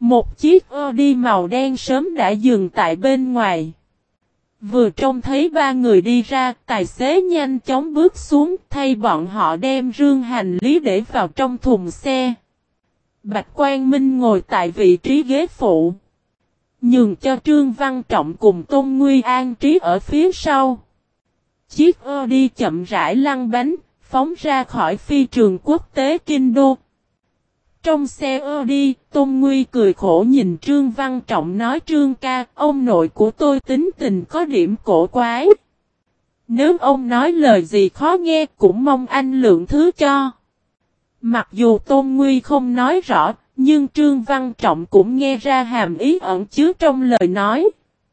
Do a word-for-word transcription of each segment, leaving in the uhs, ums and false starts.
Một chiếc Audi màu đen sớm đã dừng tại bên ngoài. Vừa trông thấy ba người đi ra, tài xế nhanh chóng bước xuống thay bọn họ đem rương hành lý để vào trong thùng xe. Bạch Quang Minh ngồi tại vị trí ghế phụ, nhường cho Trương Văn Trọng cùng Tôn Nguy an trí ở phía sau. Chiếc Audi chậm rãi lăn bánh, phóng ra khỏi phi trường quốc tế Kinh Đô. Trong xe Audi, Tôn Nguy cười khổ nhìn Trương Văn Trọng nói: Trương ca, ông nội của tôi tính tình có điểm cổ quái. Nếu ông nói lời gì khó nghe cũng mong anh lượng thứ cho. Mặc dù Tôn Nguy không nói rõ, nhưng Trương Văn Trọng cũng nghe ra hàm ý ẩn chứa trong lời nói.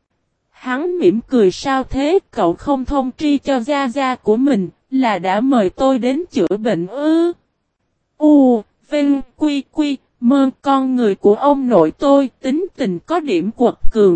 Hắn mỉm cười: sao thế, cậu không thông tri cho gia gia của mình, là đã mời tôi đến chữa bệnh ư? U, Vinh, Quy, Quy, Mơ, con người của ông nội tôi, tính tình có điểm quật cường.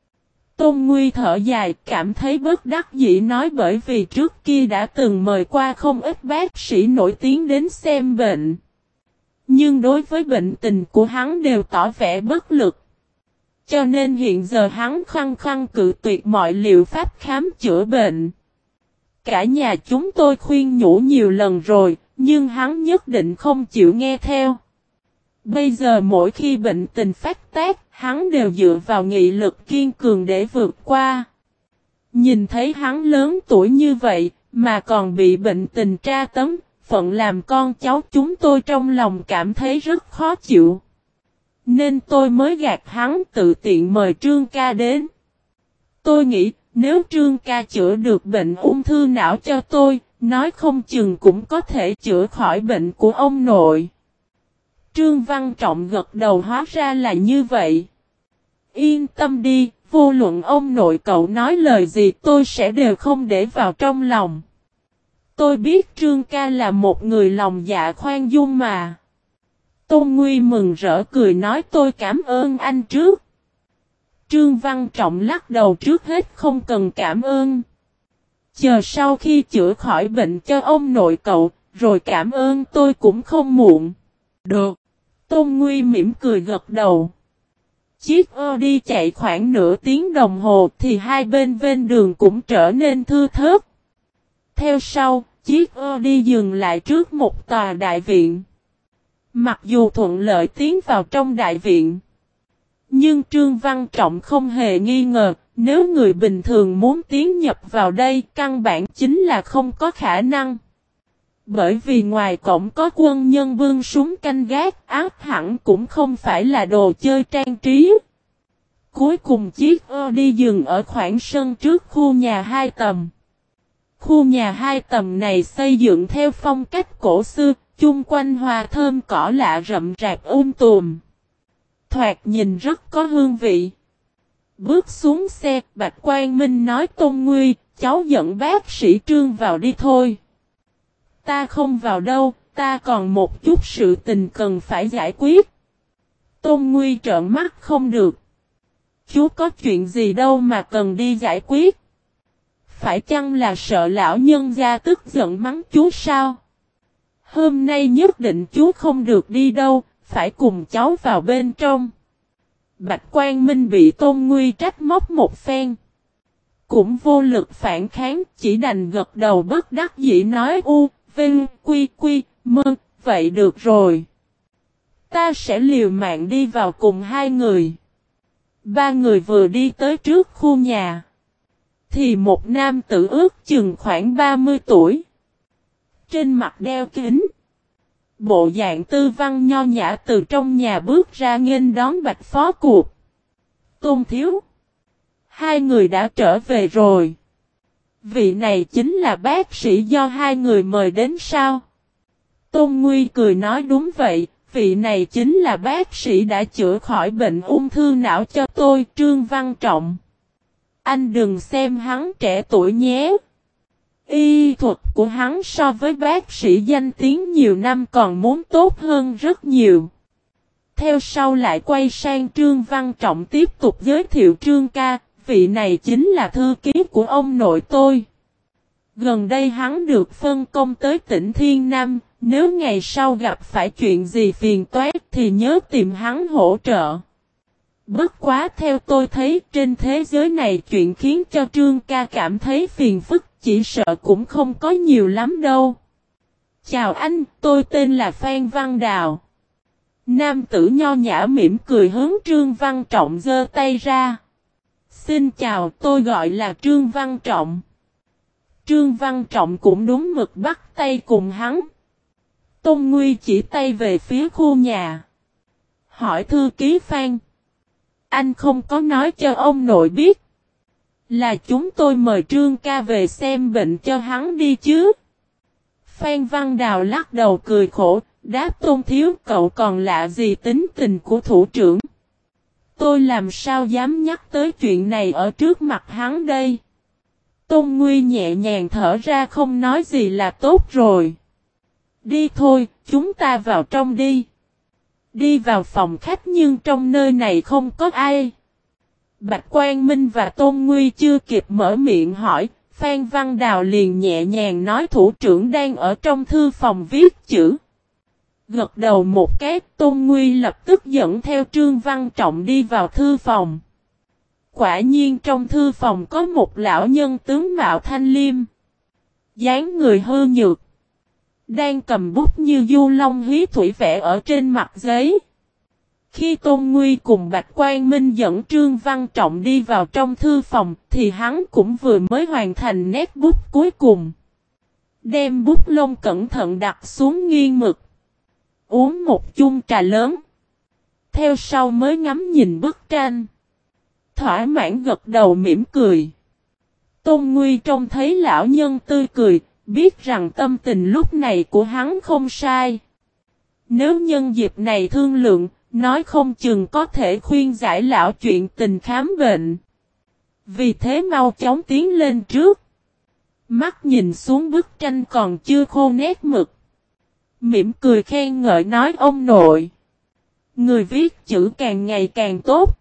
Tôn Nguy thở dài, cảm thấy bất đắc dĩ nói bởi vì trước kia đã từng mời qua không ít bác sĩ nổi tiếng đến xem bệnh. Nhưng đối với bệnh tình của hắn đều tỏ vẻ bất lực. Cho nên hiện giờ hắn khăng khăng cự tuyệt mọi liệu pháp khám chữa bệnh. Cả nhà chúng tôi khuyên nhủ nhiều lần rồi, nhưng hắn nhất định không chịu nghe theo. Bây giờ mỗi khi bệnh tình phát tác, hắn đều dựa vào nghị lực kiên cường để vượt qua. Nhìn thấy hắn lớn tuổi như vậy, mà còn bị bệnh tình tra tấn, phận làm con cháu chúng tôi trong lòng cảm thấy rất khó chịu. Nên tôi mới gạt hắn tự tiện mời Trương ca đến. Tôi nghĩ, nếu Trương ca chữa được bệnh ung thư não cho tôi, nói không chừng cũng có thể chữa khỏi bệnh của ông nội. Trương Văn Trọng gật đầu, hóa ra là như vậy. Yên tâm đi, vô luận ông nội cậu nói lời gì tôi sẽ đều không để vào trong lòng. Tôi biết Trương ca là một người lòng dạ khoan dung mà. Tôn Nguy mừng rỡ cười nói: tôi cảm ơn anh trước. Trương Văn Trọng lắc đầu: trước hết không cần cảm ơn. Chờ sau khi chữa khỏi bệnh cho ông nội cậu, rồi cảm ơn tôi cũng không muộn. Được. Tôn Nguy mỉm cười gật đầu. Chiếc Audi chạy khoảng nửa tiếng đồng hồ thì hai bên ven đường cũng trở nên thưa thớt. Theo sau, chiếc Audi dừng lại trước một tòa đại viện. Mặc dù thuận lợi tiến vào trong đại viện, nhưng Trương Văn Trọng không hề nghi ngờ, nếu người bình thường muốn tiến nhập vào đây căn bản chính là không có khả năng. Bởi vì ngoài cổng có quân nhân vương súng canh gác, ác hẳn cũng không phải là đồ chơi trang trí. Cuối cùng chiếc Audi dừng ở khoảng sân trước khu nhà hai tầng. Khu nhà hai tầng này xây dựng theo phong cách cổ xưa, chung quanh hoa thơm cỏ lạ rậm rạp um tùm. Thoạt nhìn rất có hương vị. Bước xuống xe, Bạch Quang Minh nói: Tôn Nguy, cháu dẫn bác sĩ Trương vào đi thôi. Ta không vào đâu, ta còn một chút sự tình cần phải giải quyết. Tôn Nguy trợn mắt: không được. Chú có chuyện gì đâu mà cần đi giải quyết. Phải chăng là sợ lão nhân gia tức giận mắng chú sao? Hôm nay nhất định chú không được đi đâu, phải cùng cháu vào bên trong. Bạch Quang Minh bị Tôn Nguy trách móc một phen, cũng vô lực phản kháng, chỉ đành gật đầu bất đắc dĩ nói: U, Vinh, Quy, Quy, Mơ, vậy được rồi. Ta sẽ liều mạng đi vào cùng hai người. Ba người vừa đi tới trước khu nhà, thì một nam tử ước chừng khoảng ba mươi tuổi, trên mặt đeo kính, bộ dạng tư văn nho nhã từ trong nhà bước ra nghênh đón Bạch phó cuộc. Tôn thiếu, hai người đã trở về rồi. Vị này chính là bác sĩ do hai người mời đến sao? Tôn Nguy cười nói: đúng vậy, vị này chính là bác sĩ đã chữa khỏi bệnh ung thư não cho tôi, Trương Văn Trọng. Anh đừng xem hắn trẻ tuổi nhé. Y thuật của hắn so với bác sĩ danh tiếng nhiều năm còn muốn tốt hơn rất nhiều. Theo sau lại quay sang Trương Văn Trọng tiếp tục giới thiệu: Trương ca, vị này chính là thư ký của ông nội tôi. Gần đây hắn được phân công tới tỉnh Thiên Nam, nếu ngày sau gặp phải chuyện gì phiền toái thì nhớ tìm hắn hỗ trợ. Bất quá theo tôi thấy trên thế giới này chuyện khiến cho Trương ca cảm thấy phiền phức chỉ sợ cũng không có nhiều lắm đâu. Chào anh, tôi tên là Phan Văn Đào. Nam tử nho nhã mỉm cười hướng Trương Văn Trọng giơ tay ra. Xin chào, tôi gọi là Trương Văn Trọng. Trương Văn Trọng cũng đúng mực bắt tay cùng hắn. Tôn Nguy chỉ tay về phía khu nhà. Hỏi thư ký Phan. Anh không có nói cho ông nội biết. Là chúng tôi mời Trương ca về xem bệnh cho hắn đi chứ. Phan Văn Đào lắc đầu cười khổ. Đáp Tôn thiếu cậu còn lạ gì tính tình của thủ trưởng. Tôi làm sao dám nhắc tới chuyện này ở trước mặt hắn đây. Tôn Nguy nhẹ nhàng thở ra không nói gì là tốt rồi. Đi thôi, chúng ta vào trong đi. Đi vào phòng khách nhưng trong nơi này không có ai. Bạch Quang Minh và Tôn Nguy chưa kịp mở miệng hỏi, Phan Văn Đào liền nhẹ nhàng nói thủ trưởng đang ở trong thư phòng viết chữ. Gật đầu một cái, Tôn Nguy lập tức dẫn theo Trương Văn Trọng đi vào thư phòng. Quả nhiên trong thư phòng có một lão nhân tướng mạo thanh liêm. Dáng người hư nhược. Đang cầm bút như du long hí thủy vẽ ở trên mặt giấy. Khi Tôn Nguy cùng Bạch Quang Minh dẫn Trương Văn Trọng đi vào trong thư phòng thì hắn cũng vừa mới hoàn thành nét bút cuối cùng. Đem bút lông cẩn thận đặt xuống nghiêng mực. Uống một chung trà lớn. Theo sau mới ngắm nhìn bức tranh. Thỏa mãn gật đầu mỉm cười. Tôn Nguy trông thấy lão nhân tươi cười, biết rằng tâm tình lúc này của hắn không sai. Nếu nhân dịp này thương lượng, nói không chừng có thể khuyên giải lão chuyện tình khám bệnh. Vì thế mau chóng tiến lên trước. Mắt nhìn xuống bức tranh còn chưa khô nét mực. Mỉm cười khen ngợi nói ông nội. Người viết chữ càng ngày càng tốt.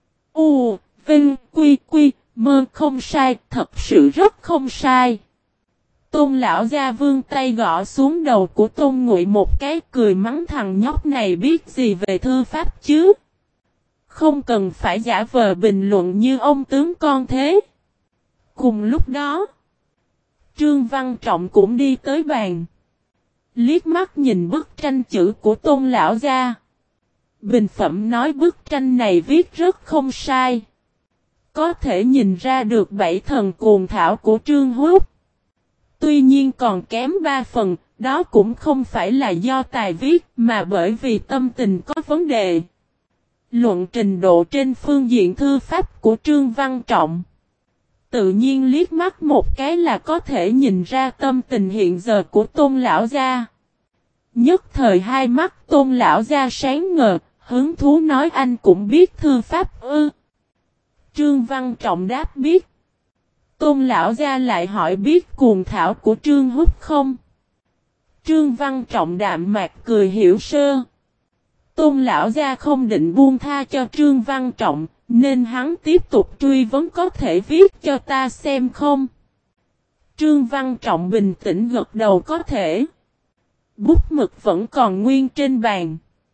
U, Vinh, Quy, Quy, Mơ không sai, thật sự rất không sai. Tôn lão gia vươn tay gõ xuống đầu của Tôn Ngụy một cái cười mắng thằng nhóc này biết gì về thư pháp chứ. Không cần phải giả vờ bình luận như ông tướng con thế. Cùng lúc đó, Trương Văn Trọng cũng đi tới bàn. Liếc mắt nhìn bức tranh chữ của Tôn lão gia. Bình phẩm nói bức tranh này viết rất không sai. Có thể nhìn ra được bảy thần cuồng thảo của Trương Húc. Tuy nhiên còn kém ba phần, đó cũng không phải là do tài viết mà bởi vì tâm tình có vấn đề. Luận trình độ trên phương diện thư pháp của Trương Văn Trọng. Tự nhiên liếc mắt một cái là có thể nhìn ra tâm tình hiện giờ của Tôn lão gia. Nhất thời hai mắt Tôn lão gia sáng ngời, hứng thú nói anh cũng biết thư pháp ư. Trương Văn Trọng đáp biết. Tôn lão gia lại hỏi biết cuồng thảo của Trương Húc không? Trương Văn Trọng đạm mạc cười hiểu sơ. Tôn lão gia không định buông tha cho Trương Văn Trọng, nên hắn tiếp tục truy vấn có thể viết cho ta xem không? Trương Văn Trọng bình tĩnh gật đầu có thể. Bút mực vẫn còn nguyên trên bàn.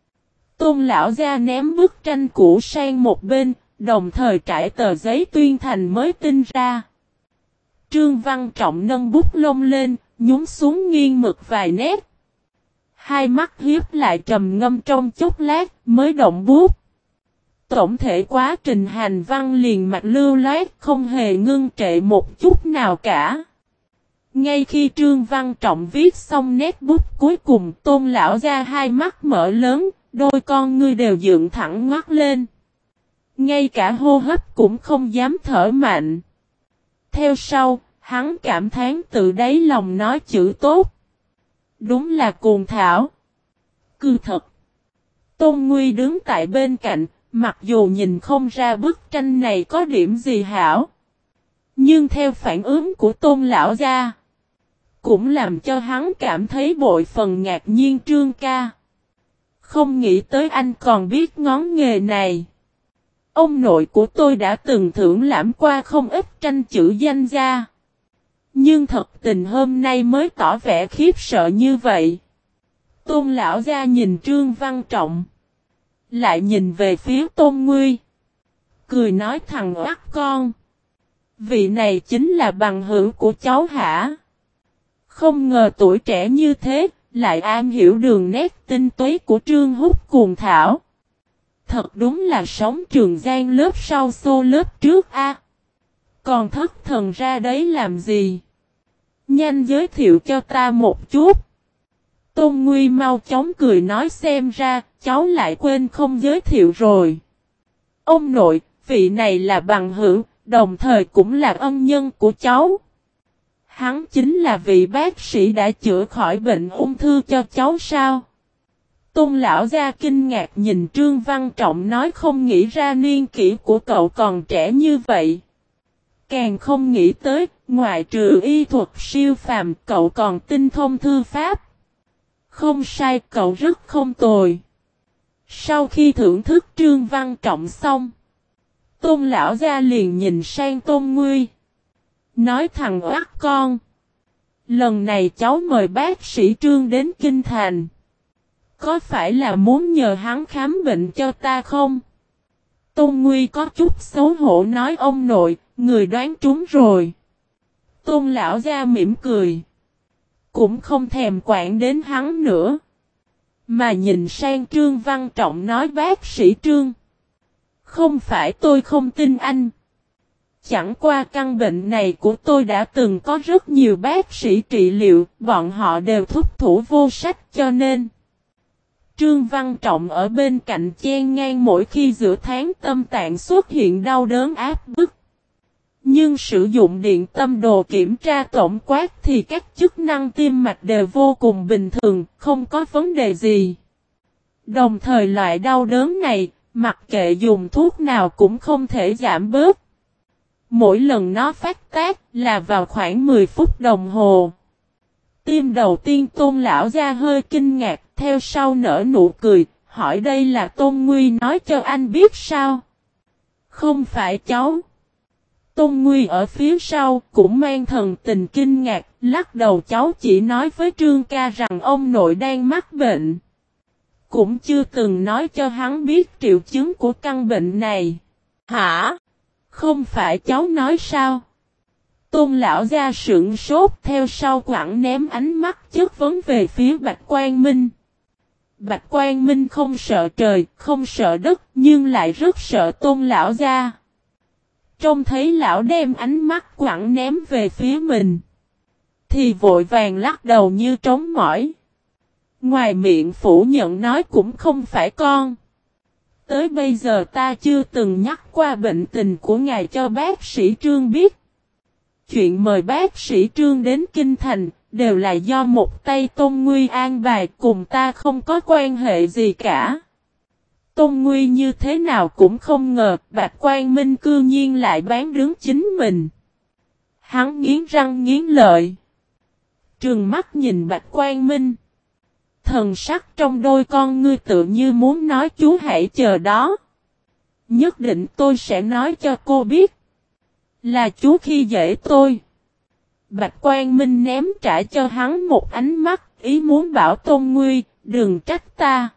Tôn lão gia ném bức tranh cũ sang một bên, đồng thời trải tờ giấy tuyên thành mới tinh ra. Trương Văn Trọng nâng bút lông lên, nhúng xuống nghiêng mực vài nét. Hai mắt hiếp lại trầm ngâm trong chốc lát, mới động bút. Tổng thể quá trình hành văn liền mạch lưu loát, không hề ngưng trệ một chút nào cả. Ngay khi Trương Văn Trọng viết xong nét bút cuối cùng, Tôn lão gia hai mắt mở lớn, đôi con ngươi đều dựng thẳng ngoắt lên. Ngay cả hô hấp cũng không dám thở mạnh. Theo sau, hắn cảm thán từ đáy lòng nói chữ tốt. Đúng là cuồng thảo. Cư thật. Tôn Nguy đứng tại bên cạnh, mặc dù nhìn không ra bức tranh này có điểm gì hảo. Nhưng theo phản ứng của Tôn lão gia, cũng làm cho hắn cảm thấy bội phần ngạc nhiên. Trương ca. Không nghĩ tới anh còn biết ngón nghề này. Ông nội của tôi đã từng thưởng lãm qua không ít tranh chữ danh gia. Nhưng thật tình hôm nay mới tỏ vẻ khiếp sợ như vậy. Tôn lão gia nhìn Trương Văn Trọng. Lại nhìn về phía Tôn Nguy. cười nói thằng oắt con. Vị này chính là bằng hữu của cháu hả? Không ngờ tuổi trẻ như thế, lại am hiểu đường nét tinh túy của Trương Húc cùng Thảo. Thật đúng là sống Trường Giang lớp sau xô lớp trước a. Còn thất thần ra đấy làm gì? Nhanh giới thiệu cho ta một chút. Tôn Nguy mau chóng cười nói xem ra, cháu lại quên không giới thiệu rồi. Ông nội, vị này là bằng hữu, đồng thời cũng là ân nhân của cháu. Hắn chính là vị bác sĩ đã chữa khỏi bệnh ung thư cho cháu sao? Tôn lão gia kinh ngạc nhìn Trương Văn Trọng nói không nghĩ ra niên kỷ của cậu còn trẻ như vậy. Càng không nghĩ tới, ngoại trừ y thuật siêu phàm cậu còn tinh thông thư pháp. Không sai, cậu rất không tồi. Sau khi thưởng thức Trương Văn Trọng xong, Tôn lão gia liền nhìn sang Tôn Nguy. Nói thằng oắt con. Lần này cháu mời bác sĩ Trương đến Kinh Thành. Có phải là muốn nhờ hắn khám bệnh cho ta không? Tôn Nguy có chút xấu hổ nói ông nội, người đoán trúng rồi. Tôn lão gia mỉm cười. Cũng không thèm quản đến hắn nữa. Mà nhìn sang Trương Văn Trọng nói bác sĩ Trương. Không phải tôi không tin anh. Chẳng qua căn bệnh này của tôi đã từng có rất nhiều bác sĩ trị liệu, bọn họ đều thúc thủ vô sách cho nên. Trương Văn Trọng ở bên cạnh chen ngang mỗi khi giữa tháng tâm tạng xuất hiện đau đớn áp bức. Nhưng sử dụng điện tâm đồ kiểm tra tổng quát thì các chức năng tim mạch đều vô cùng bình thường, không có vấn đề gì. Đồng thời loại đau đớn này, mặc kệ dùng thuốc nào cũng không thể giảm bớt. Mỗi lần nó phát tác là vào khoảng mười phút đồng hồ. Tim đầu tiên Tôn lão gia hơi kinh ngạc, theo sau nở nụ cười, hỏi đây là Tôn Nguy nói cho anh biết sao? Không phải cháu. Tôn Nguy ở phía sau cũng mang thần tình kinh ngạc, lắc đầu cháu chỉ nói với Trương ca rằng ông nội đang mắc bệnh. Cũng chưa từng nói cho hắn biết triệu chứng của căn bệnh này. Hả? Không phải cháu nói sao? Tôn lão gia sững sốt theo sau quẳng ném ánh mắt chất vấn về phía Bạch Quang Minh. Bạch Quang Minh không sợ trời, không sợ đất, nhưng lại rất sợ Tôn lão gia. Trông thấy lão đem ánh mắt quẳng ném về phía mình, thì vội vàng lắc đầu như trống mỏi. Ngoài miệng phủ nhận nói cũng không phải con. Tới bây giờ ta chưa từng nhắc qua bệnh tình của ngài cho bác sĩ Trương biết. Chuyện mời bác sĩ Trương đến Kinh Thành, đều là do một tay Tôn Nguy an bài, cùng ta không có quan hệ gì cả. Tôn Nguy như thế nào cũng không ngờ, Bạch Quang Minh cư nhiên lại bán đứng chính mình. Hắn nghiến răng nghiến lợi. Trừng mắt nhìn Bạch Quang Minh. Thần sắc trong đôi con ngươi tự như muốn nói chú hãy chờ đó. Nhất định tôi sẽ nói cho cô biết. Là chú khi dễ tôi. Bạch Quang Minh ném trả cho hắn một ánh mắt, ý muốn bảo Tôn Nguy, đừng trách ta.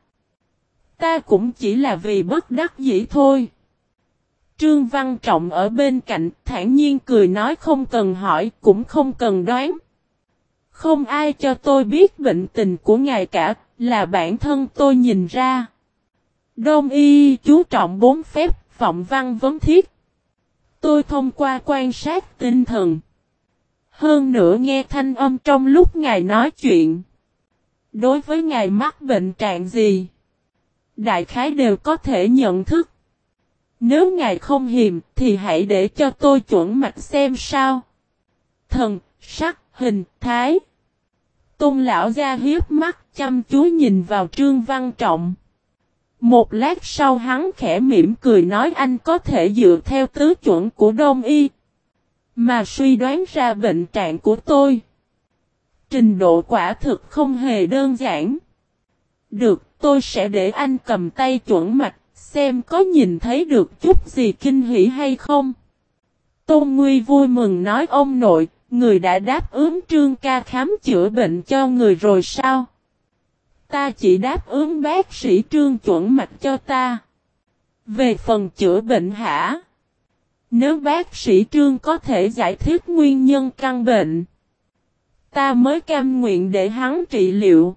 Ta cũng chỉ là vì bất đắc dĩ thôi. Trương Văn Trọng ở bên cạnh thản nhiên cười nói không cần hỏi, cũng không cần đoán. Không ai cho tôi biết bệnh tình của ngài cả, là bản thân tôi nhìn ra. Đông y chú trọng bốn phép, vọng văn vấn thiết. Tôi thông qua quan sát tinh thần. Hơn nữa nghe thanh âm trong lúc ngài nói chuyện. Đối với ngài mắc bệnh trạng gì, đại khái đều có thể nhận thức. Nếu ngài không hiềm thì hãy để cho tôi chuẩn mạch xem sao. Thần, sắc, hình, thái. Tôn lão gia hiếp mắt chăm chú nhìn vào Trương Văn Trọng. Một lát sau hắn khẽ mỉm cười nói anh có thể dựa theo tứ chuẩn của Đông y mà suy đoán ra bệnh trạng của tôi. Trình độ quả thực không hề đơn giản. Được, tôi sẽ để anh cầm tay chuẩn mạch, xem có nhìn thấy được chút gì kinh hỉ hay không. Tôn Nguy vui mừng nói ông nội, người đã đáp ứng Trương ca khám chữa bệnh cho người rồi sao? Ta chỉ đáp ứng bác sĩ Trương chuẩn mạch cho ta. Về phần chữa bệnh hả? Nếu bác sĩ Trương có thể giải thích nguyên nhân căn bệnh, ta mới cam nguyện để hắn trị liệu.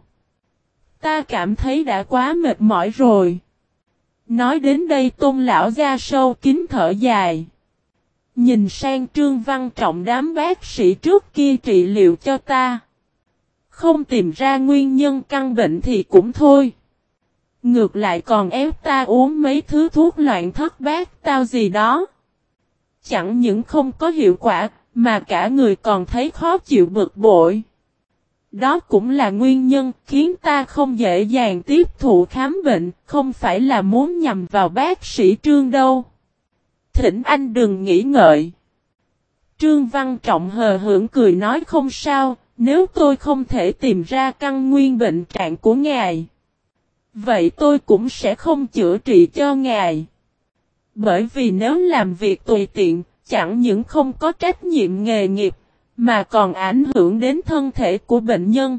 Ta cảm thấy đã quá mệt mỏi rồi. Nói đến đây Tôn lão gia sâu kín thở dài. Nhìn sang Trương Văn Trọng, đám bác sĩ trước kia trị liệu cho ta. Không tìm ra nguyên nhân căn bệnh thì cũng thôi. Ngược lại còn ép ta uống mấy thứ thuốc loạn thất bát tao gì đó. Chẳng những không có hiệu quả, mà cả người còn thấy khó chịu bực bội. Đó cũng là nguyên nhân khiến ta không dễ dàng tiếp thụ khám bệnh, không phải là muốn nhằm vào bác sĩ Trương đâu. Thỉnh anh đừng nghĩ ngợi. Trương Văn Trọng hờ hững cười nói không sao, nếu tôi không thể tìm ra căn nguyên bệnh trạng của ngài, vậy tôi cũng sẽ không chữa trị cho ngài. Bởi vì nếu làm việc tùy tiện, chẳng những không có trách nhiệm nghề nghiệp, mà còn ảnh hưởng đến thân thể của bệnh nhân.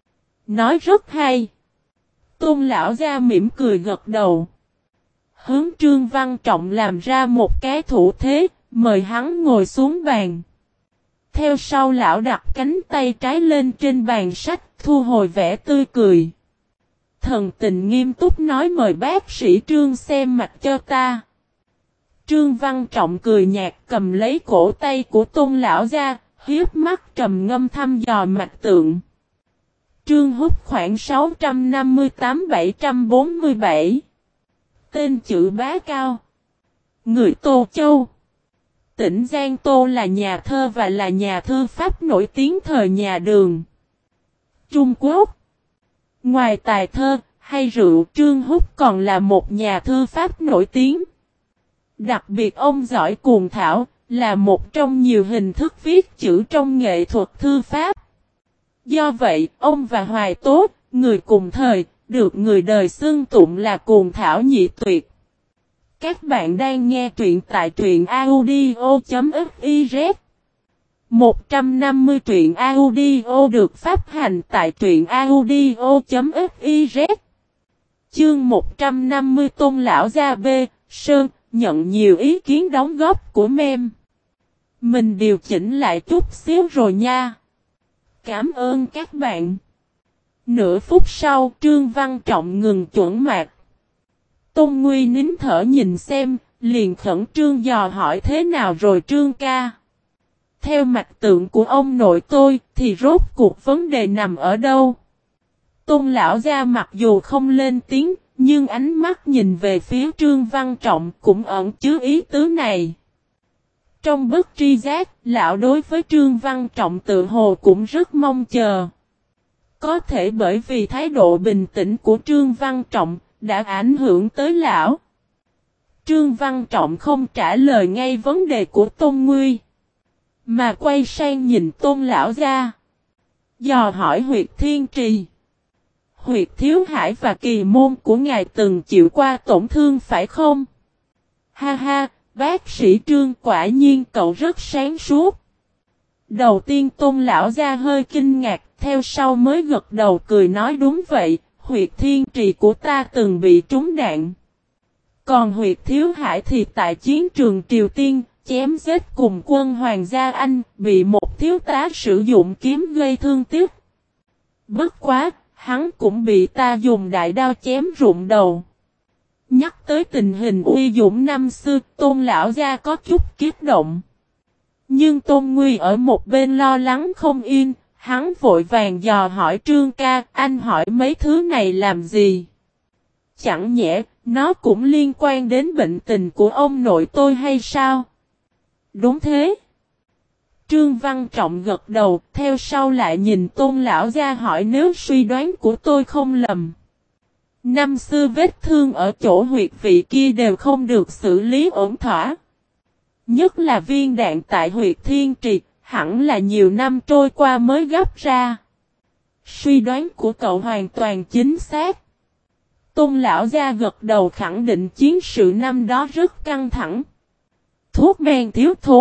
Nói rất hay. Tôn lão gia mỉm cười gật đầu. Hướng Trương Văn Trọng làm ra một cái thủ thế, mời hắn ngồi xuống bàn. Theo sau lão đặt cánh tay trái lên trên bàn sách, thu hồi vẻ tươi cười. Thần tình nghiêm túc nói mời bác sĩ Trương xem mạch cho ta. Trương Văn Trọng cười nhạt cầm lấy cổ tay của Tôn lão gia, hiếp mắt trầm ngâm thăm dò mạch tượng. Trương Húc khoảng sáu trăm năm mươi tám bảy trăm bốn mươi bảy. Tên chữ Bá Cao. Người Tô Châu. Tỉnh Giang Tô, là nhà thơ và là nhà thư pháp nổi tiếng thời nhà Đường, Trung Quốc. Ngoài tài thơ hay rượu, Trương Húc còn là một nhà thư pháp nổi tiếng. Đặc biệt ông giỏi cuồng thảo, là một trong nhiều hình thức viết chữ trong nghệ thuật thư pháp. Do vậy, ông và Hoài Tốt, người cùng thời, được người đời xưng tụng là cuồng thảo nhị tuyệt. Các bạn đang nghe truyện tại truyện audio.fiz. một trăm năm mươi truyện audio được phát hành tại truyện audio.fiz. Chương một trăm năm mươi Tôn lão gia B. Sơn, nhận nhiều ý kiến đóng góp của mem. Mình điều chỉnh lại chút xíu rồi nha. Cảm ơn các bạn. Nửa phút sau, Trương Văn Trọng ngừng chuẩn mạc. Tôn Nguy nín thở nhìn xem, liền khẩn trương dò hỏi thế nào rồi Trương ca. Theo mạch tượng của ông nội tôi, thì rốt cuộc vấn đề nằm ở đâu? Tôn lão gia mặc dù không lên tiếng, nhưng ánh mắt nhìn về phía Trương Văn Trọng cũng ẩn chứa ý tứ này. Trong bức tri giác, lão đối với Trương Văn Trọng tự hồ cũng rất mong chờ. Có thể bởi vì thái độ bình tĩnh của Trương Văn Trọng đã ảnh hưởng tới lão. Trương Văn Trọng không trả lời ngay vấn đề của Tôn Nguy, mà quay sang nhìn Tôn lão gia, dò hỏi Huyệt Thiên Trì. Huyệt Thiếu Hải và kỳ môn của ngài từng chịu qua tổn thương phải không? Ha ha, bác sĩ Trương, quả nhiên cậu rất sáng suốt. Đầu tiên Tôn lão gia hơi kinh ngạc, theo sau mới gật đầu cười nói đúng vậy, Huyệt Thiên Trì của ta từng bị trúng đạn. Còn Huyệt Thiếu Hải thì tại chiến trường Triều Tiên, chém giết cùng quân Hoàng gia Anh, bị một thiếu tá sử dụng kiếm gây thương tiếc. Bất quá, hắn cũng bị ta dùng đại đao chém rụng đầu. Nhắc tới tình hình uy dũng năm xưa, Tôn lão gia có chút kích động. Nhưng Tôn Nguy ở một bên lo lắng không yên, hắn vội vàng dò hỏi Trương ca, anh hỏi mấy thứ này làm gì? Chẳng nhẽ, nó cũng liên quan đến bệnh tình của ông nội tôi hay sao? Đúng thế. Trương Văn Trọng gật đầu, theo sau lại nhìn Tôn lão gia hỏi nếu suy đoán của tôi không lầm. Năm xưa vết thương ở chỗ huyệt vị kia đều không được xử lý ổn thỏa. Nhất là viên đạn tại huyệt Thiên Trì, hẳn là nhiều năm trôi qua mới gấp ra. Suy đoán của cậu hoàn toàn chính xác. Tôn lão gia gật đầu khẳng định chiến sự năm đó rất căng thẳng. Thuốc men thiếu thốn.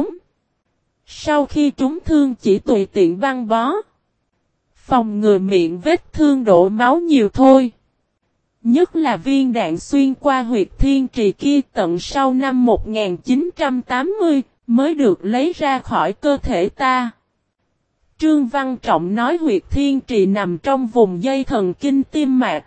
Sau khi trúng thương chỉ tùy tiện băng bó. Phòng ngừa miệng vết thương đổ máu nhiều thôi. Nhất là viên đạn xuyên qua huyệt thiên trì kia tận sau năm một nghìn chín trăm tám mươi mới được lấy ra khỏi cơ thể ta. Trương Văn Trọng nói huyệt thiên trì nằm trong vùng dây thần kinh tim mạch.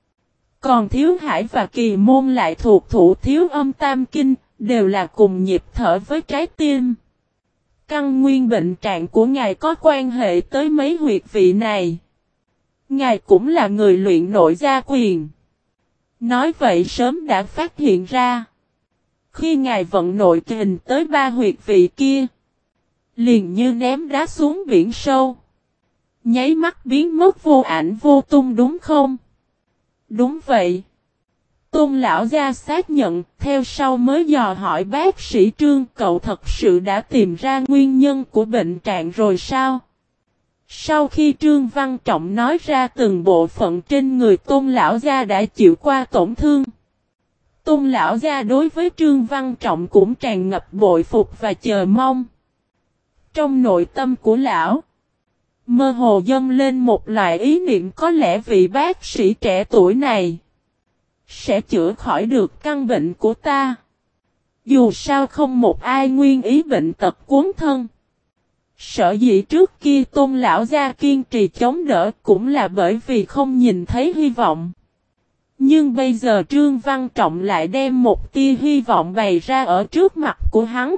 Còn Thiếu Hải và Kỳ Môn lại thuộc thủ thiếu âm tam kinh, đều là cùng nhịp thở với trái tim. Căn nguyên bệnh trạng của ngài có quan hệ tới mấy huyệt vị này. Ngài cũng là người luyện nội gia quyền. Nói vậy sớm đã phát hiện ra. Khi ngài vận nội kình tới ba huyệt vị kia, liền như ném đá xuống biển sâu. Nháy mắt biến mất vô ảnh vô tung đúng không? Đúng vậy. Tôn lão gia xác nhận, theo sau mới dò hỏi bác sĩ Trương, cậu thật sự đã tìm ra nguyên nhân của bệnh trạng rồi sao? Sau khi Trương Văn Trọng nói ra từng bộ phận trên người Tôn lão gia đã chịu qua tổn thương, Tôn lão gia đối với Trương Văn Trọng cũng tràn ngập bội phục và chờ mong. Trong nội tâm của lão, mơ hồ dâng lên một loại ý niệm có lẽ vị bác sĩ trẻ tuổi này sẽ chữa khỏi được căn bệnh của ta. Dù sao không một ai nguyên ý bệnh tật cuốn thân. Sở dĩ trước kia Tôn lão gia kiên trì chống đỡ cũng là bởi vì không nhìn thấy hy vọng. Nhưng bây giờ Trương Văn Trọng lại đem một tia hy vọng bày ra ở trước mặt của hắn.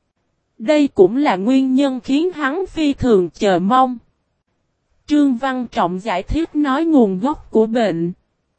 Đây cũng là nguyên nhân khiến hắn phi thường chờ mong. Trương Văn Trọng giải thích nói nguồn gốc của bệnh.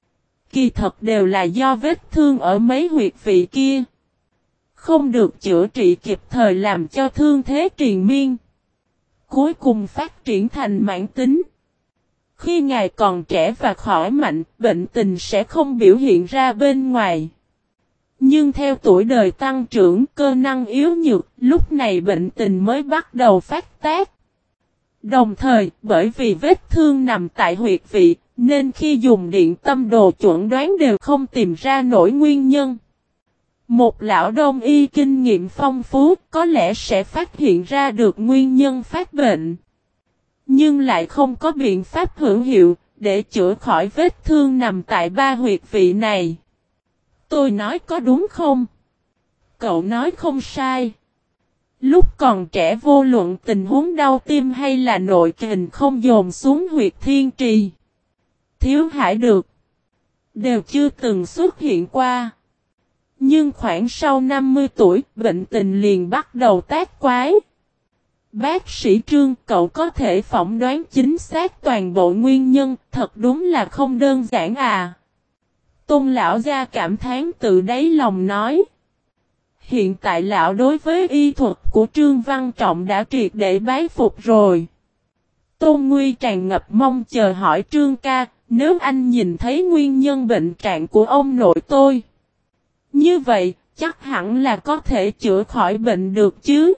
Kỳ thật đều là do vết thương ở mấy huyệt vị kia. Không được chữa trị kịp thời làm cho thương thế triền miên. Cuối cùng phát triển thành mãn tính. Khi ngài còn trẻ và khỏe mạnh, bệnh tình sẽ không biểu hiện ra bên ngoài. Nhưng theo tuổi đời tăng trưởng, cơ năng yếu nhược, lúc này bệnh tình mới bắt đầu phát tác. Đồng thời, bởi vì vết thương nằm tại huyệt vị, nên khi dùng điện tâm đồ chuẩn đoán đều không tìm ra nổi nguyên nhân. Một lão đông y kinh nghiệm phong phú có lẽ sẽ phát hiện ra được nguyên nhân phát bệnh. Nhưng lại không có biện pháp hữu hiệu để chữa khỏi vết thương nằm tại ba huyệt vị này. Tôi nói có đúng không? Cậu nói không sai. Lúc còn trẻ vô luận tình huống đau tim hay là nội kình không dồn xuống huyệt thiên trì, Thiếu Hải được, đều chưa từng xuất hiện qua. Nhưng khoảng sau năm mươi tuổi, bệnh tình liền bắt đầu tác quái. Bác sĩ Trương, cậu có thể phỏng đoán chính xác toàn bộ nguyên nhân, thật đúng là không đơn giản à. Tôn lão gia cảm thán từ đáy lòng nói. Hiện tại lão đối với y thuật của Trương Văn Trọng đã triệt để bái phục rồi. Tôn Nguy tràn ngập mong chờ hỏi Trương ca, nếu anh nhìn thấy nguyên nhân bệnh trạng của ông nội tôi, như vậy, chắc hẳn là có thể chữa khỏi bệnh được chứ.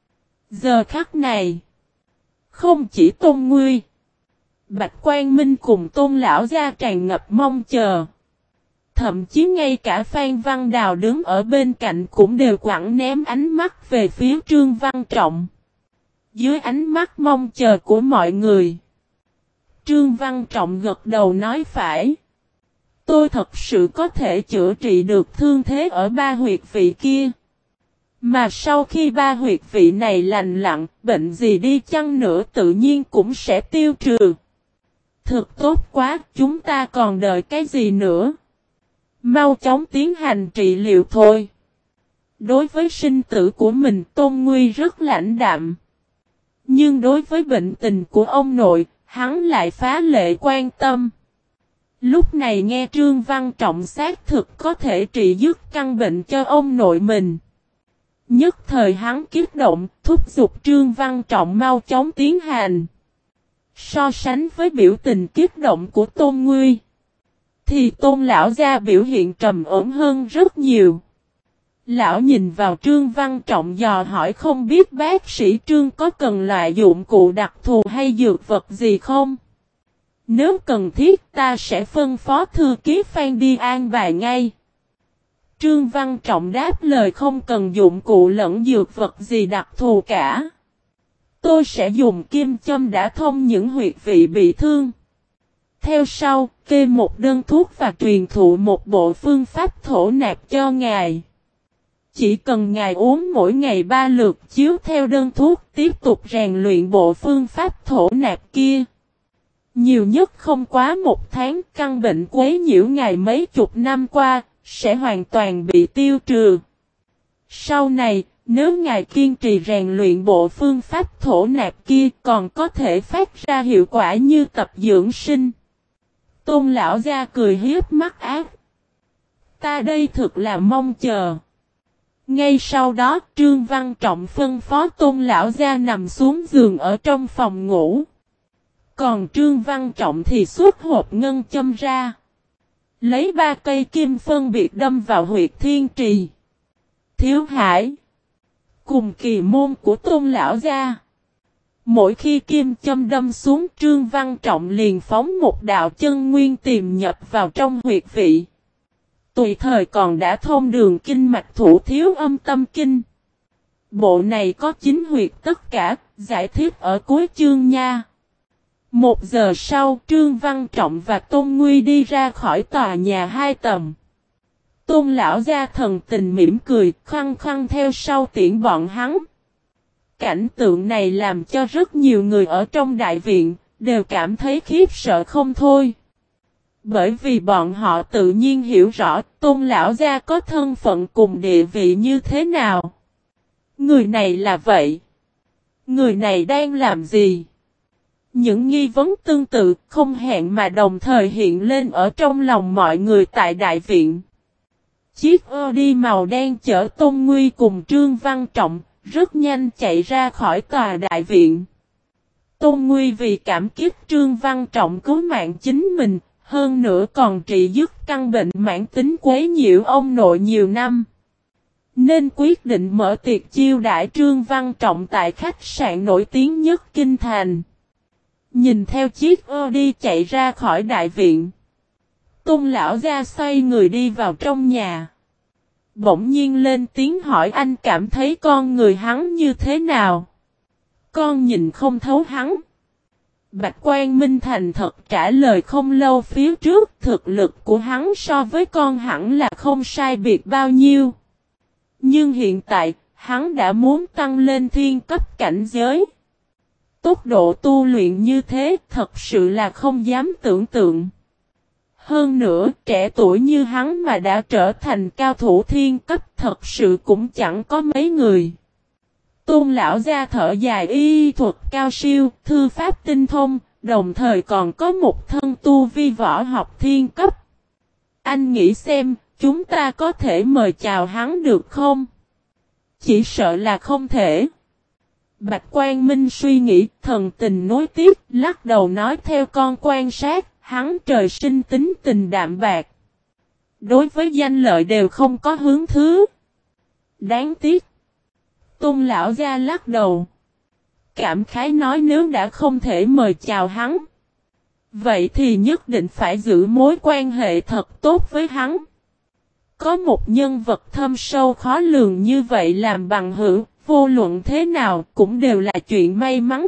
Giờ khắc này, không chỉ Tôn Nguy, Bạch Quang Minh cùng Tôn lão gia tràn ngập mong chờ. Thậm chí ngay cả Phan Văn Đào đứng ở bên cạnh cũng đều quẳng ném ánh mắt về phía Trương Văn Trọng. Dưới ánh mắt mong chờ của mọi người, Trương Văn Trọng gật đầu nói phải. Tôi thật sự có thể chữa trị được thương thế ở ba huyệt vị kia. Mà sau khi ba huyệt vị này lành lặn, bệnh gì đi chăng nữa tự nhiên cũng sẽ tiêu trừ. Thực tốt quá, chúng ta còn đợi cái gì nữa? Mau chóng tiến hành trị liệu thôi. Đối với sinh tử của mình Tôn Nguy rất lãnh đạm. Nhưng đối với bệnh tình của ông nội, hắn lại phá lệ quan tâm. Lúc này nghe Trương Văn Trọng xác thực có thể trị dứt căn bệnh cho ông nội mình. Nhất thời hắn kích động, thúc giục Trương Văn Trọng mau chóng tiến hành. So sánh với biểu tình kích động của Tôn Nguy, thì Tôn lão gia biểu hiện trầm ổn hơn rất nhiều. Lão nhìn vào Trương Văn Trọng dò hỏi không biết bác sĩ Trương có cần loại dụng cụ đặc thù hay dược vật gì không? Nếu cần thiết ta sẽ phân phó thư ký Phan đi an bài ngay. Trương Văn Trọng đáp lời không cần dụng cụ lẫn dược vật gì đặc thù cả. Tôi sẽ dùng kim châm đã thông những huyệt vị bị thương. Theo sau, kê một đơn thuốc và truyền thụ một bộ phương pháp thổ nạp cho ngài. Chỉ cần ngài uống mỗi ngày ba lượt chiếu theo đơn thuốc, tiếp tục rèn luyện bộ phương pháp thổ nạp kia. Nhiều nhất không quá một tháng, căn bệnh quấy nhiễu ngài mấy chục năm qua, sẽ hoàn toàn bị tiêu trừ. Sau này, nếu ngài kiên trì rèn luyện bộ phương pháp thổ nạp kia, còn có thể phát ra hiệu quả như tập dưỡng sinh. Tôn lão gia cười hiếp mắt ác. Ta đây thực là mong chờ. Ngay sau đó, Trương Văn Trọng phân phó Tôn lão gia nằm xuống giường ở trong phòng ngủ. Còn Trương Văn Trọng thì xuất hộp ngân châm ra. Lấy ba cây kim phân biệt đâm vào huyệt thiên trì. Thiếu Hải. Cùng kỳ môn của Tôn lão gia. Mỗi khi kim châm đâm xuống, Trương Văn Trọng liền phóng một đạo chân nguyên tìm nhập vào trong huyệt vị. Tùy thời còn đã thông đường kinh mạch thủ thiếu âm tâm kinh. Bộ này có chín huyệt tất cả, giải thích ở cuối chương nha. Một giờ sau, Trương Văn Trọng và Tôn Nguy đi ra khỏi tòa nhà hai tầng. Tôn lão gia thần tình mỉm cười, khăng khăng theo sau tiễn bọn hắn. Cảnh tượng này làm cho rất nhiều người ở trong đại viện, đều cảm thấy khiếp sợ không thôi. Bởi vì bọn họ tự nhiên hiểu rõ Tôn lão gia có thân phận cùng địa vị như thế nào. Người này là vậy. Người này đang làm gì? Những nghi vấn tương tự không hẹn mà đồng thời hiện lên ở trong lòng mọi người tại đại viện. Chiếc Audi màu đen chở Tôn Nguy cùng Trương Văn Trọng, rất nhanh chạy ra khỏi tòa đại viện. Tôn Nguy vì cảm kích Trương Văn Trọng cứu mạng chính mình, hơn nữa còn trị dứt căn bệnh mãn tính quấy nhiễu ông nội nhiều năm. Nên quyết định mở tiệc chiêu đãi Trương Văn Trọng tại khách sạn nổi tiếng nhất kinh thành. Nhìn theo chiếc Audi chạy ra khỏi đại viện. Tôn lão gia xoay người đi vào trong nhà. Bỗng nhiên lên tiếng hỏi anh cảm thấy con người hắn như thế nào? Con nhìn không thấu hắn. Bạch Quan Minh thành thật trả lời không lâu phía trước, thực lực của hắn so với con hẳn là không sai biệt bao nhiêu. Nhưng hiện tại, hắn đã muốn tăng lên thiên cấp cảnh giới. Tốc độ tu luyện như thế thật sự là không dám tưởng tượng. Hơn nữa, trẻ tuổi như hắn mà đã trở thành cao thủ thiên cấp thật sự cũng chẳng có mấy người. Tôn lão gia thở dài y thuật cao siêu, thư pháp tinh thông, đồng thời còn có một thân tu vi võ học thiên cấp. Anh nghĩ xem, chúng ta có thể mời chào hắn được không? Chỉ sợ là không thể. Bạch Quan Minh suy nghĩ, thần tình nối tiếp, lắc đầu nói theo con quan sát, hắn trời sinh tính tình đạm bạc. Đối với danh lợi đều không có hứng thứ. Đáng tiếc. Tôn lão gia lắc đầu. Cảm khái nói nếu đã không thể mời chào hắn. Vậy thì nhất định phải giữ mối quan hệ thật tốt với hắn. Có một nhân vật thâm sâu khó lường như vậy làm bằng hữu, vô luận thế nào cũng đều là chuyện may mắn.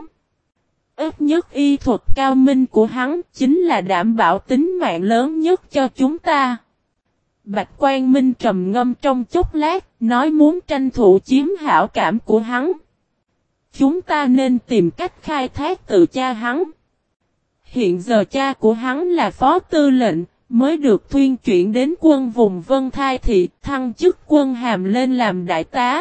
Ít nhất y thuật cao minh của hắn chính là đảm bảo tính mạng lớn nhất cho chúng ta. Bạch Quan Minh trầm ngâm trong chốc lát, nói muốn tranh thủ chiếm hảo cảm của hắn. Chúng ta nên tìm cách khai thác từ cha hắn. Hiện giờ cha của hắn là phó tư lệnh, mới được thuyên chuyển đến quân vùng Vân Thai Thị, thăng chức quân hàm lên làm đại tá.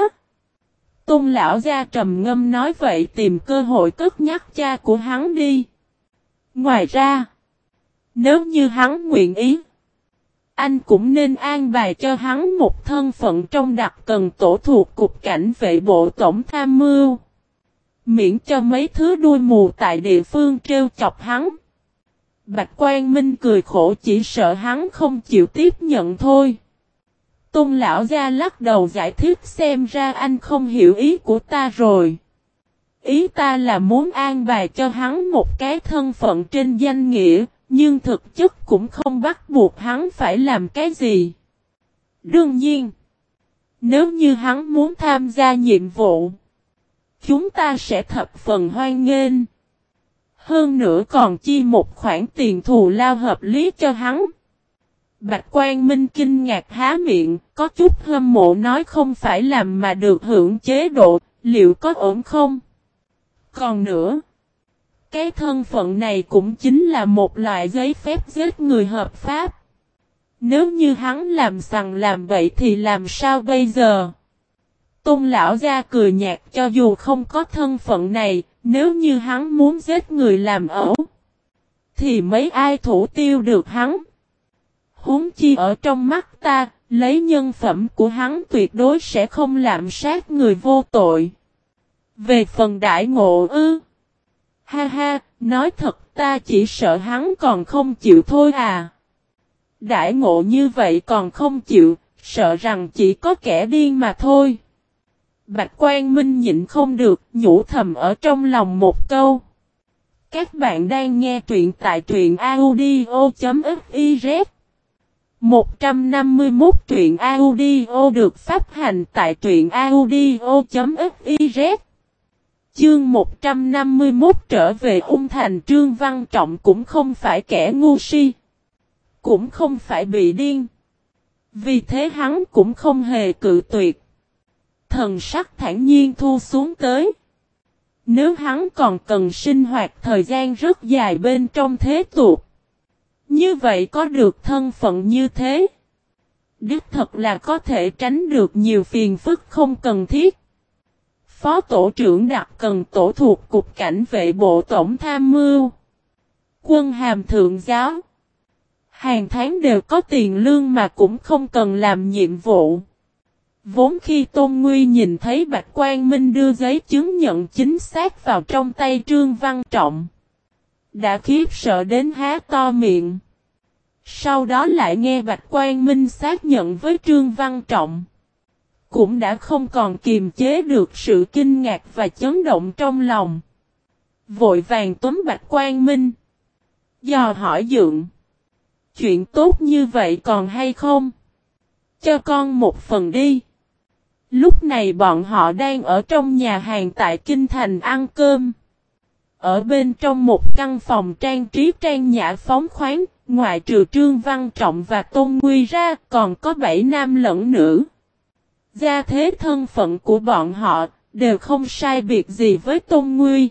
Tôn lão gia trầm ngâm nói vậy tìm cơ hội cất nhắc cha của hắn đi. Ngoài ra, nếu như hắn nguyện ý, anh cũng nên an bài cho hắn một thân phận trong đặc cần tổ thuộc cục cảnh vệ bộ tổng tham mưu. Miễn cho mấy thứ đuôi mù tại địa phương trêu chọc hắn. Bạch Quan Minh cười khổ chỉ sợ hắn không chịu tiếp nhận thôi. Tôn lão gia lắc đầu giải thích xem ra anh không hiểu ý của ta rồi. Ý ta là muốn an bài cho hắn một cái thân phận trên danh nghĩa, nhưng thực chất cũng không bắt buộc hắn phải làm cái gì. Đương nhiên, nếu như hắn muốn tham gia nhiệm vụ, chúng ta sẽ thập phần hoan nghênh. Hơn nữa còn chi một khoản tiền thù lao hợp lý cho hắn. Bạch Quang Minh kinh ngạc há miệng, có chút hâm mộ nói không phải làm mà được hưởng chế độ, liệu có ổn không? Còn nữa, cái thân phận này cũng chính là một loại giấy phép giết người hợp pháp. Nếu như hắn làm sằng làm bậy thì làm sao bây giờ? Tôn lão gia cười nhạt, cho dù không có thân phận này, nếu như hắn muốn giết người làm ẩu, thì mấy ai thủ tiêu được hắn? Huống chi ở trong mắt ta, lấy nhân phẩm của hắn tuyệt đối sẽ không lạm sát người vô tội. Về phần đại ngộ ư? Ha ha, nói thật ta chỉ sợ hắn còn không chịu thôi à. Đại ngộ như vậy còn không chịu, sợ rằng chỉ có kẻ điên mà thôi. Bạch Quang Minh nhịn không được, nhủ thầm ở trong lòng một câu. Các bạn đang nghe truyện tại truyện audio.fiz. một trăm năm mươi mốt truyện audio được phát hành tại truyện audio.fiz. Chương một trăm năm mươi mốt trở về Ung Thành. Trương Văn Trọng cũng không phải kẻ ngu si, cũng không phải bị điên. Vì thế hắn cũng không hề cự tuyệt. Thần sắc thản nhiên thu xuống tới. Nếu hắn còn cần sinh hoạt thời gian rất dài bên trong thế tục, như vậy có được thân phận như thế, đích thật là có thể tránh được nhiều phiền phức không cần thiết. Phó tổ trưởng đặc cần tổ thuộc Cục Cảnh vệ Bộ Tổng Tham mưu, quân hàm thượng giáo, hàng tháng đều có tiền lương mà cũng không cần làm nhiệm vụ. Vốn khi Tôn Nguy nhìn thấy Bạch Quang Minh đưa giấy chứng nhận chính xác vào trong tay Trương Văn Trọng, đã khiếp sợ đến há to miệng. Sau đó lại nghe Bạch Quang Minh xác nhận với Trương Văn Trọng, cũng đã không còn kiềm chế được sự kinh ngạc và chấn động trong lòng. Vội vàng túm Bạch Quang Minh, dò hỏi Dượng: chuyện tốt như vậy còn hay không? Cho con một phần đi. Lúc này bọn họ đang ở trong nhà hàng tại Kinh Thành ăn cơm. Ở bên trong một căn phòng trang trí trang nhã phóng khoáng, ngoại trừ Trương Văn Trọng và Tôn Nguy ra, còn có bảy nam lẫn nữ. Gia thế thân phận của bọn họ đều không sai biệt gì với Tôn Nguy.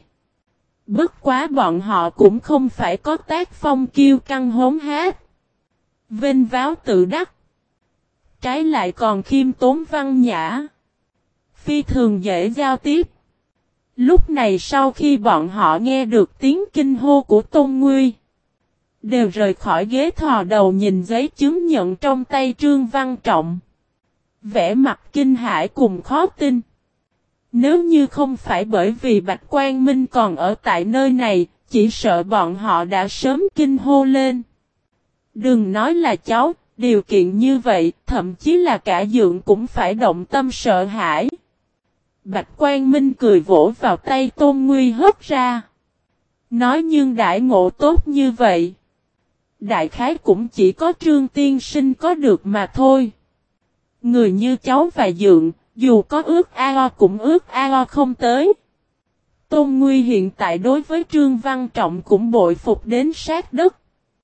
Bất quá bọn họ cũng không phải có tác phong kiêu căng hống hách, vênh váo tự đắc. Trái lại còn khiêm tốn văn nhã, phi thường dễ giao tiếp. Lúc này sau khi bọn họ nghe được tiếng kinh hô của Tôn Nguy, đều rời khỏi ghế thò đầu nhìn giấy chứng nhận trong tay Trương Văn Trọng, vẻ mặt kinh hãi cùng khó tin. Nếu như không phải bởi vì Bạch Quang Minh còn ở tại nơi này, chỉ sợ bọn họ đã sớm kinh hô lên. Đừng nói là cháu, điều kiện như vậy, thậm chí là cả Dượng cũng phải động tâm sợ hãi. Bạch Quang Minh cười vỗ vào tay Tôn Nguy hất ra, nói: nhưng đại ngộ tốt như vậy, đại khái cũng chỉ có Trương tiên sinh có được mà thôi. Người như cháu và Dượng, dù có ước ao cũng ước ao không tới. Tôn Nguy hiện tại đối với Trương Văn Trọng cũng bội phục đến sát đất.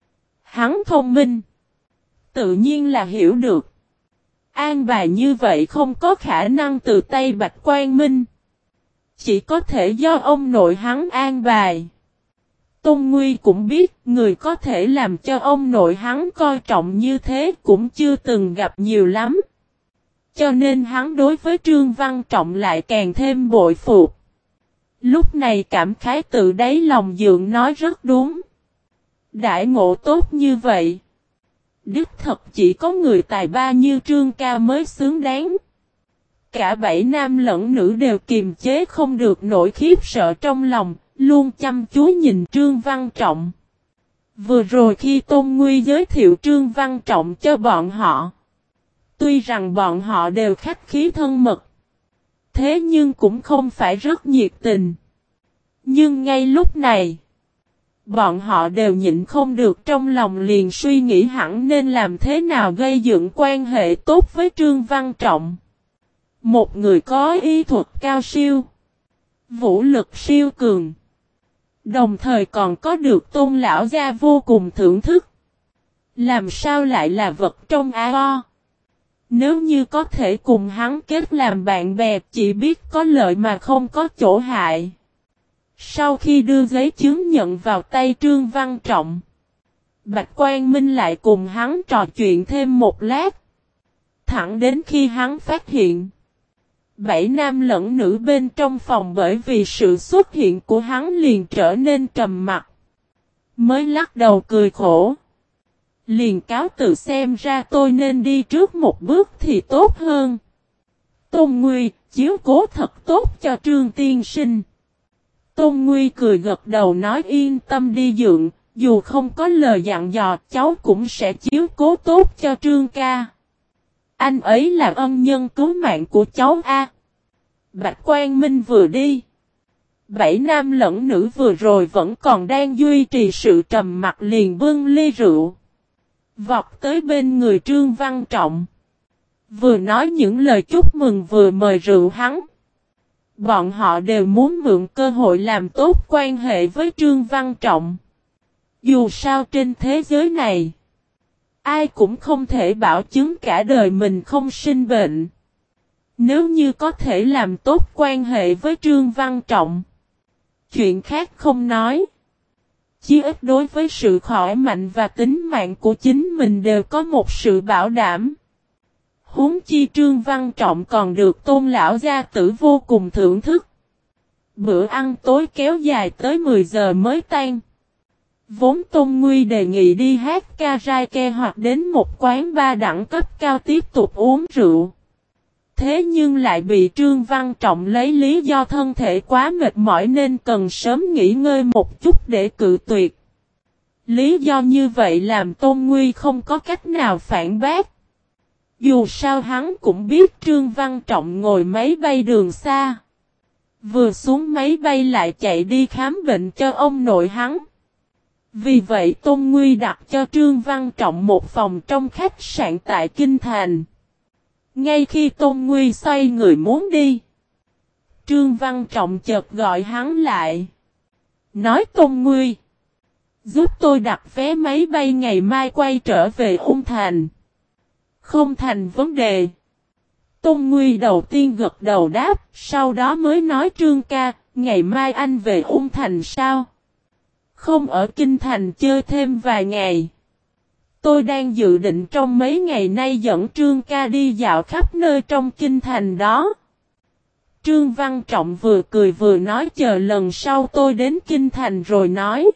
Hắn thông minh, tự nhiên là hiểu được. An bài như vậy không có khả năng từ tay Bạch Quang Minh, chỉ có thể do ông nội hắn an bài. Tôn Nguy cũng biết người có thể làm cho ông nội hắn coi trọng như thế cũng chưa từng gặp nhiều lắm. Cho nên hắn đối với Trương Văn Trọng lại càng thêm bội phục. Lúc này cảm khái tự đáy lòng Dượng nói rất đúng. Đại ngộ tốt như vậy, đích thật chỉ có người tài ba như Trương ca mới xứng đáng. Cả bảy nam lẫn nữ đều kiềm chế không được nỗi khiếp sợ trong lòng, luôn chăm chú nhìn Trương Văn Trọng. Vừa rồi khi Tôn Nguy giới thiệu Trương Văn Trọng cho bọn họ, tuy rằng bọn họ đều khách khí thân mật, thế nhưng cũng không phải rất nhiệt tình. Nhưng ngay lúc này, bọn họ đều nhịn không được trong lòng liền suy nghĩ hẳn nên làm thế nào gây dựng quan hệ tốt với Trương Văn Trọng. Một người có y thuật cao siêu, vũ lực siêu cường, Đồng thời còn có được Tôn lão gia vô cùng thưởng thức. Làm sao lại là vật trong ao? Nếu như có thể cùng hắn kết làm bạn bè, chỉ biết có lợi mà không có chỗ hại. Sau khi đưa giấy chứng nhận vào tay Trương Văn Trọng, Bạch Quang Minh lại cùng hắn trò chuyện thêm một lát. Thẳng đến khi hắn phát hiện bảy nam lẫn nữ bên trong phòng bởi vì sự xuất hiện của hắn liền trở nên trầm mặc. Mới lắc đầu cười khổ. Liền cáo từ, xem ra tôi nên đi trước một bước thì tốt hơn. Tôn Nguy, chiếu cố thật tốt cho Trương tiên sinh. Tôn Nguy cười gật đầu nói yên tâm đi Dượng, dù không có lời dặn dò cháu cũng sẽ chiếu cố tốt cho Trương ca. Anh ấy là ân nhân cứu mạng của cháu a. Bạch Quang Minh vừa đi. Bảy nam lẫn nữ vừa rồi vẫn còn đang duy trì sự trầm mặc liền bưng ly rượu. Vọt tới bên người Trương Văn Trọng. Vừa nói những lời chúc mừng vừa mời rượu hắn. Bọn họ đều muốn mượn cơ hội làm tốt quan hệ với Trương Văn Trọng. Dù sao trên thế giới này, ai cũng không thể bảo chứng cả đời mình không sinh bệnh. Nếu như có thể làm tốt quan hệ với Trương Văn Trọng, chuyện khác không nói, chí ít đối với sự khỏe mạnh và tính mạng của chính mình đều có một sự bảo đảm. Huống chi Trương Văn Trọng còn được Tôn lão gia tử vô cùng thưởng thức. Bữa ăn tối kéo dài tới mười giờ mới tan. Vốn Tôn Nguy đề nghị đi hát karaoke hoặc đến một quán bar đẳng cấp cao tiếp tục uống rượu. Thế nhưng lại bị Trương Văn Trọng lấy lý do thân thể quá mệt mỏi nên cần sớm nghỉ ngơi một chút để cự tuyệt. Lý do như vậy làm Tôn Nguy không có cách nào phản bác. Dù sao hắn cũng biết Trương Văn Trọng ngồi máy bay đường xa. Vừa xuống máy bay lại chạy đi khám bệnh cho ông nội hắn. Vì vậy Tôn Nguy đặt cho Trương Văn Trọng một phòng trong khách sạn tại Kinh Thành. Ngay khi Tôn Nguy xoay người muốn đi, Trương Văn Trọng chợt gọi hắn lại. Nói Tôn Nguy, giúp tôi đặt vé máy bay ngày mai quay trở về Ung Thành. Không thành vấn đề. Tôn Nguy đầu tiên gật đầu đáp, sau đó mới nói Trương ca, ngày mai anh về Ung Thành sao? Không ở Kinh Thành chơi thêm vài ngày. Tôi đang dự định trong mấy ngày nay dẫn Trương ca đi dạo khắp nơi trong Kinh Thành đó. Trương Văn Trọng vừa cười vừa nói chờ lần sau tôi đến Kinh Thành rồi nói.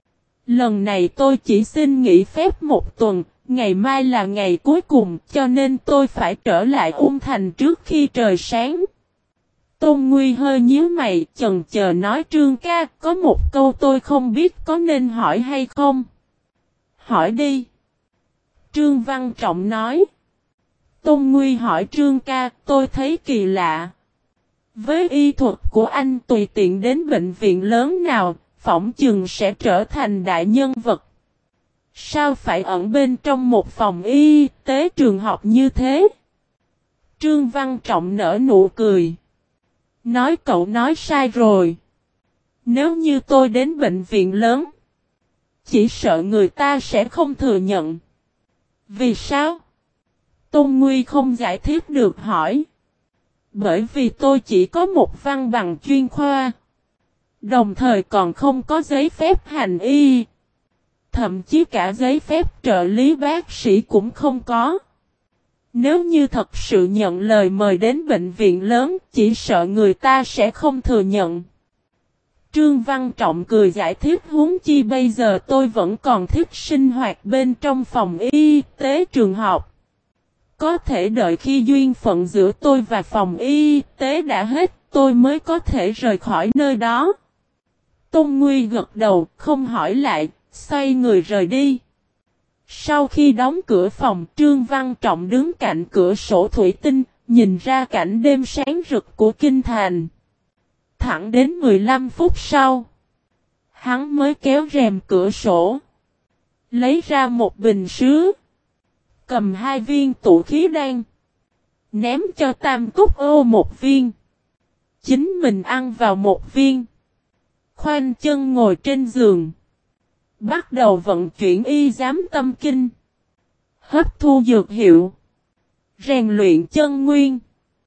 Lần này tôi chỉ xin nghỉ phép một tuần, ngày mai là ngày cuối cùng cho nên tôi phải trở lại Ung Thành trước khi trời sáng. Tôn Nguy hơi nhíu mày chần chờ nói Trương ca có một câu tôi không biết có nên hỏi hay không. Hỏi đi. Trương Văn Trọng nói. Tôn Nguy hỏi Trương ca tôi thấy kỳ lạ. Với y thuật của anh tùy tiện đến bệnh viện lớn nào, phỏng chừng sẽ trở thành đại nhân vật. Sao phải ẩn bên trong một phòng y tế trường học như thế? Trương Văn Trọng nở nụ cười. Nói cậu nói sai rồi. Nếu như tôi đến bệnh viện lớn, chỉ sợ người ta sẽ không thừa nhận. Vì sao? Tôn Nguy không giải thích được hỏi. Bởi vì tôi chỉ có một văn bằng chuyên khoa. Đồng thời còn không có giấy phép hành y. Thậm chí cả giấy phép trợ lý bác sĩ cũng không có. Nếu như thật sự nhận lời mời đến bệnh viện lớn, chỉ sợ người ta sẽ không thừa nhận. Trương Văn Trọng cười giải thích huống chi bây giờ tôi vẫn còn thích sinh hoạt bên trong phòng y tế trường học. Có thể đợi khi duyên phận giữa tôi và phòng y tế đã hết, tôi mới có thể rời khỏi nơi đó. Tôn Nguy gật đầu, không hỏi lại, xoay người rời đi. Sau khi đóng cửa phòng, Trương Văn Trọng đứng cạnh cửa sổ thủy tinh, nhìn ra cảnh đêm sáng rực của Kinh Thành. Thẳng đến mười lăm phút sau, hắn mới kéo rèm cửa sổ, lấy ra một bình sứ, cầm hai viên tụ khí đan, ném cho Tam Túc Ô một viên, chính mình ăn vào một viên. Khoanh chân ngồi trên giường. Bắt đầu vận chuyển y giám tâm kinh. Hấp thu dược hiệu. Rèn luyện chân nguyên.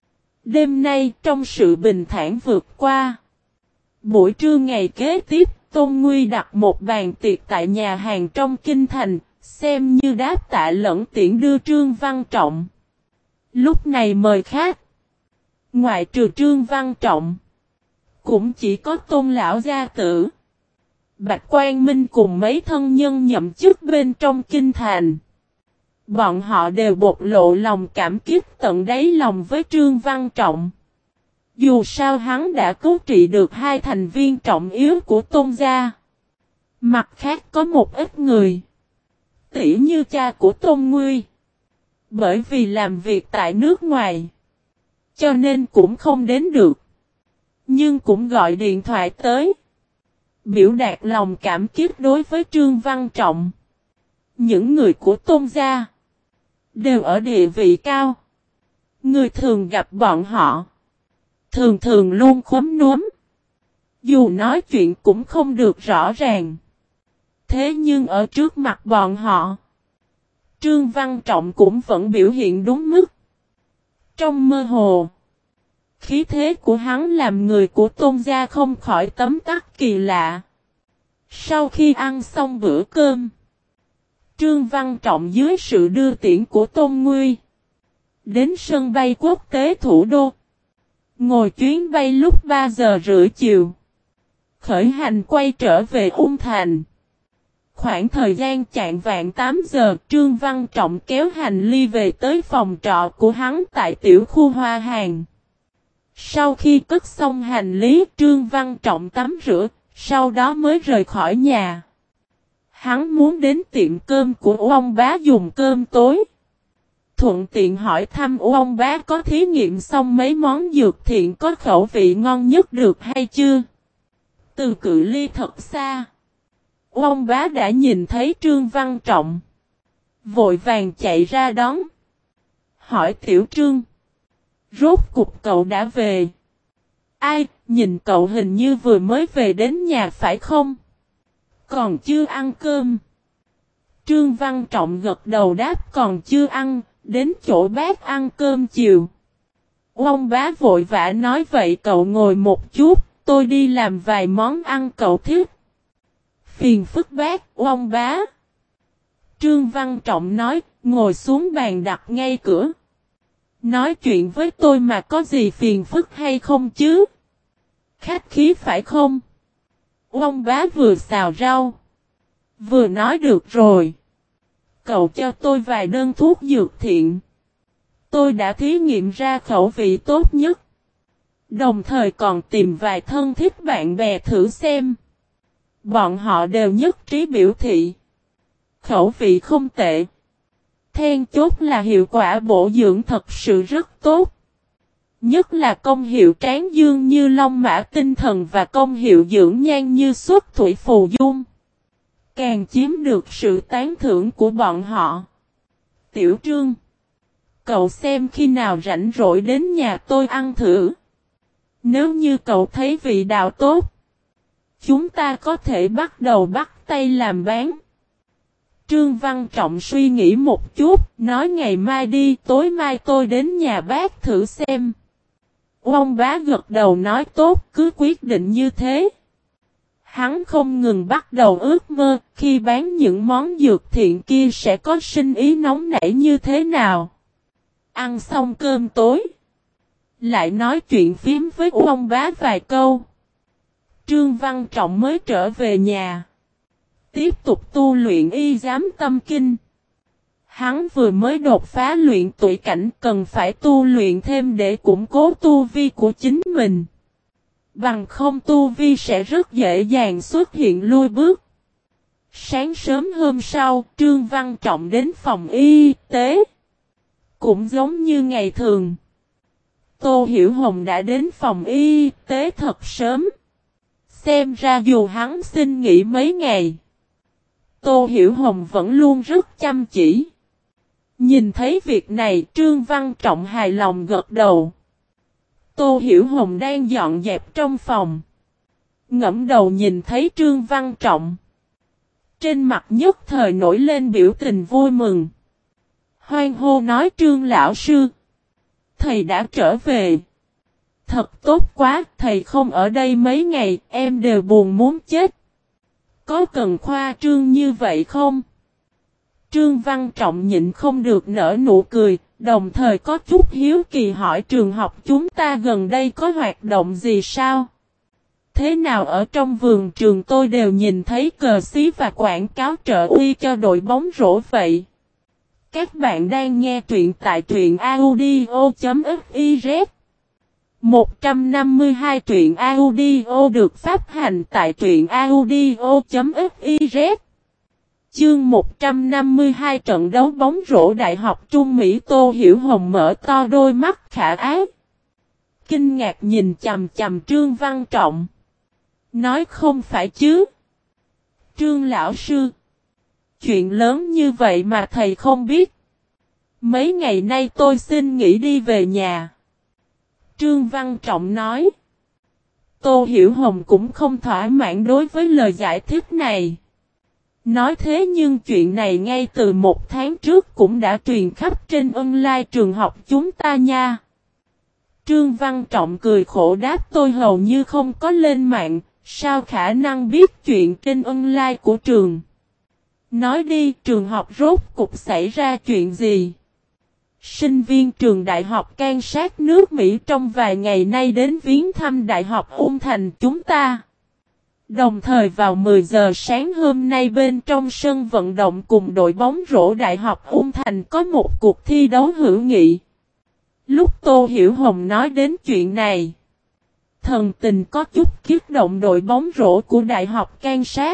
Đêm nay trong sự bình thản vượt qua. Buổi trưa ngày kế tiếp, Tôn Nguy đặt một bàn tiệc tại nhà hàng trong kinh thành, xem như đáp tạ lẫn tiễn đưa Trương Văn Trọng. Lúc này mời khách. Ngoại trừ Trương Văn Trọng, cũng chỉ có Tôn lão gia tử, Bạch Quang Minh cùng mấy thân nhân nhậm chức bên trong kinh thành. Bọn họ đều bộc lộ lòng cảm kích tận đáy lòng với Trương Văn Trọng. Dù sao hắn đã cứu trị được hai thành viên trọng yếu của Tôn gia. Mặt khác có một ít người, tỉ như cha của Tôn Nguy, bởi vì làm việc tại nước ngoài, cho nên cũng không đến được. Nhưng cũng gọi điện thoại tới, biểu đạt lòng cảm kích đối với Trương Văn Trọng. Những người của Tôn gia đều ở địa vị cao. Người thường gặp bọn họ, thường thường luôn khúm núm. Dù nói chuyện cũng không được rõ ràng. Thế nhưng ở trước mặt bọn họ, Trương Văn Trọng cũng vẫn biểu hiện đúng mức. Trong mơ hồ, khí thế của hắn làm người của Tôn gia không khỏi tấm tắc kỳ lạ. Sau khi ăn xong bữa cơm, Trương Văn Trọng dưới sự đưa tiễn của Tôn Nguy đến sân bay quốc tế thủ đô. Ngồi chuyến bay lúc ba giờ rưỡi chiều, khởi hành quay trở về Ung Thành. Khoảng thời gian chạng vạng tám giờ, Trương Văn Trọng kéo hành lý về tới phòng trọ của hắn tại tiểu khu Hoa Hàng. Sau khi cất xong hành lý, Trương Văn Trọng tắm rửa, sau đó mới rời khỏi nhà. Hắn muốn đến tiệm cơm của ông bá dùng cơm tối. Thuận tiện hỏi thăm ông bá có thí nghiệm xong mấy món dược thiện có khẩu vị ngon nhất được hay chưa. Từ cự ly thật xa, ông bá đã nhìn thấy Trương Văn Trọng, vội vàng chạy ra đón. Hỏi Tiểu Trương, rốt cục cậu đã về? Ai, nhìn cậu hình như vừa mới về đến nhà phải không? Còn chưa ăn cơm. Trương Văn Trọng gật đầu đáp còn chưa ăn, đến chỗ bác ăn cơm chiều. Ông bá vội vã nói vậy cậu ngồi một chút, tôi đi làm vài món ăn cậu thích. Phiền phức bác, ông bá. Trương Văn Trọng nói, ngồi xuống bàn đặt ngay cửa. Nói chuyện với tôi mà có gì phiền phức hay không chứ? Khách khí phải không? Ông bá vừa xào rau, vừa nói được rồi. Cậu cho tôi vài đơn thuốc dược thiện. Tôi đã thí nghiệm ra khẩu vị tốt nhất. Đồng thời còn tìm vài thân thích bạn bè thử xem. Bọn họ đều nhất trí biểu thị khẩu vị không tệ. Then chốt là hiệu quả bổ dưỡng thật sự rất tốt. Nhất là công hiệu tráng dương như long mã tinh thần và công hiệu dưỡng nhan như xuất thủy phù dung. Càng chiếm được sự tán thưởng của bọn họ. Tiểu Trương, cậu xem khi nào rảnh rỗi đến nhà tôi ăn thử. Nếu như cậu thấy vị đạo tốt, chúng ta có thể bắt đầu bắt tay làm bán. Trương Văn Trọng suy nghĩ một chút, nói ngày mai đi, tối mai tôi đến nhà bác thử xem. Ông bá gật đầu nói tốt, cứ quyết định như thế. Hắn không ngừng bắt đầu ước mơ, khi bán những món dược thiện kia sẽ có sinh ý nóng nảy như thế nào. Ăn xong cơm tối, lại nói chuyện phím với ông bá vài câu. Trương Văn Trọng mới trở về nhà, tiếp tục tu luyện y giám tâm kinh. Hắn vừa mới đột phá luyện tụy cảnh, cần phải tu luyện thêm để củng cố tu vi của chính mình. Bằng không tu vi sẽ rất dễ dàng xuất hiện lui bước. Sáng sớm hôm sau, Trương Văn Trọng đến phòng y tế. Cũng giống như ngày thường, Tô Hiểu Hồng đã đến phòng y tế thật sớm. Xem ra dù hắn xin nghỉ mấy ngày, Tô Hiểu Hồng vẫn luôn rất chăm chỉ. Nhìn thấy việc này, Trương Văn Trọng hài lòng gật đầu. Tô Hiểu Hồng đang dọn dẹp trong phòng, ngẫm đầu nhìn thấy Trương Văn Trọng. Trên mặt nhất thời nổi lên biểu tình vui mừng. Hoan hô nói Trương lão sư. Thầy đã trở về. Thật tốt quá, thầy không ở đây mấy ngày, em đều buồn muốn chết. Có cần khoa trương như vậy không? Trương Văn Trọng nhịn không được nở nụ cười, đồng thời có chút hiếu kỳ hỏi trường học chúng ta gần đây có hoạt động gì sao? Thế nào ở trong vườn trường tôi đều nhìn thấy cờ xí và quảng cáo trợ uy cho đội bóng rổ vậy. Các bạn đang nghe truyện tại truyện audio.fiz. một trăm năm mươi hai truyện audio được phát hành tại truyện audio.fiz. Chương một trăm năm mươi hai trận đấu bóng rổ Đại học Trung Mỹ. Tô Hiểu Hồng mở to đôi mắt khả ái. Kinh ngạc nhìn chằm chằm Trương Văn Trọng. Nói không phải chứ. Trương lão sư. Chuyện lớn như vậy mà thầy không biết. Mấy ngày nay tôi xin nghỉ đi về nhà. Trương Văn Trọng nói. Tô Hiểu Hồng cũng không thỏa mãn đối với lời giải thích này. Nói thế nhưng chuyện này ngay từ một tháng trước cũng đã truyền khắp trên online trường học chúng ta nha. Trương Văn Trọng cười khổ đáp tôi hầu như không có lên mạng, sao khả năng biết chuyện trên online của trường. Nói đi, trường học rốt cục xảy ra chuyện gì? Sinh viên trường đại học Kansas nước Mỹ trong vài ngày nay đến viếng thăm Đại học Ung Thành chúng ta. Đồng thời vào mười giờ sáng hôm nay bên trong sân vận động cùng đội bóng rổ Đại học Ung Thành có một cuộc thi đấu hữu nghị. Lúc Tô Hiểu Hồng nói đến chuyện này, thần tình có chút kích động. Đội bóng rổ của Đại học Kansas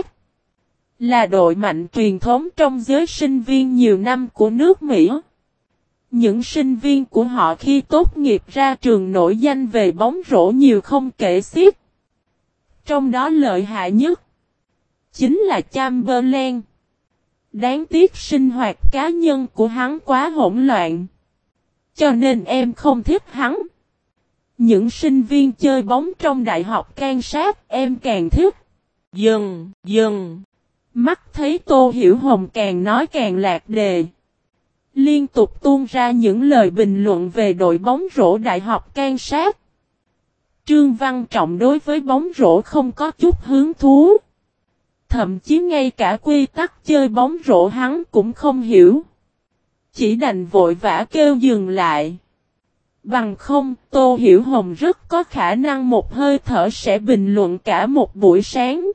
là đội mạnh truyền thống trong giới sinh viên nhiều năm của nước Mỹ. Những sinh viên của họ khi tốt nghiệp ra trường nổi danh về bóng rổ nhiều không kể xiết. Trong đó lợi hại nhất chính là Chamberlain. Đáng tiếc sinh hoạt cá nhân của hắn quá hỗn loạn, cho nên em không thích hắn. Những sinh viên chơi bóng trong Đại học Kansas em càng thích. Dần, dần. Mắt thấy Tô Hiểu Hồng càng nói càng lạc đề. Liên tục tuôn ra những lời bình luận về đội bóng rổ Đại học Kansas. Trương Văn Trọng đối với bóng rổ không có chút hứng thú. Thậm chí ngay cả quy tắc chơi bóng rổ hắn cũng không hiểu. Chỉ đành vội vã kêu dừng lại. Bằng không, Tô Hiểu Hồng rất có khả năng một hơi thở sẽ bình luận cả một buổi sáng.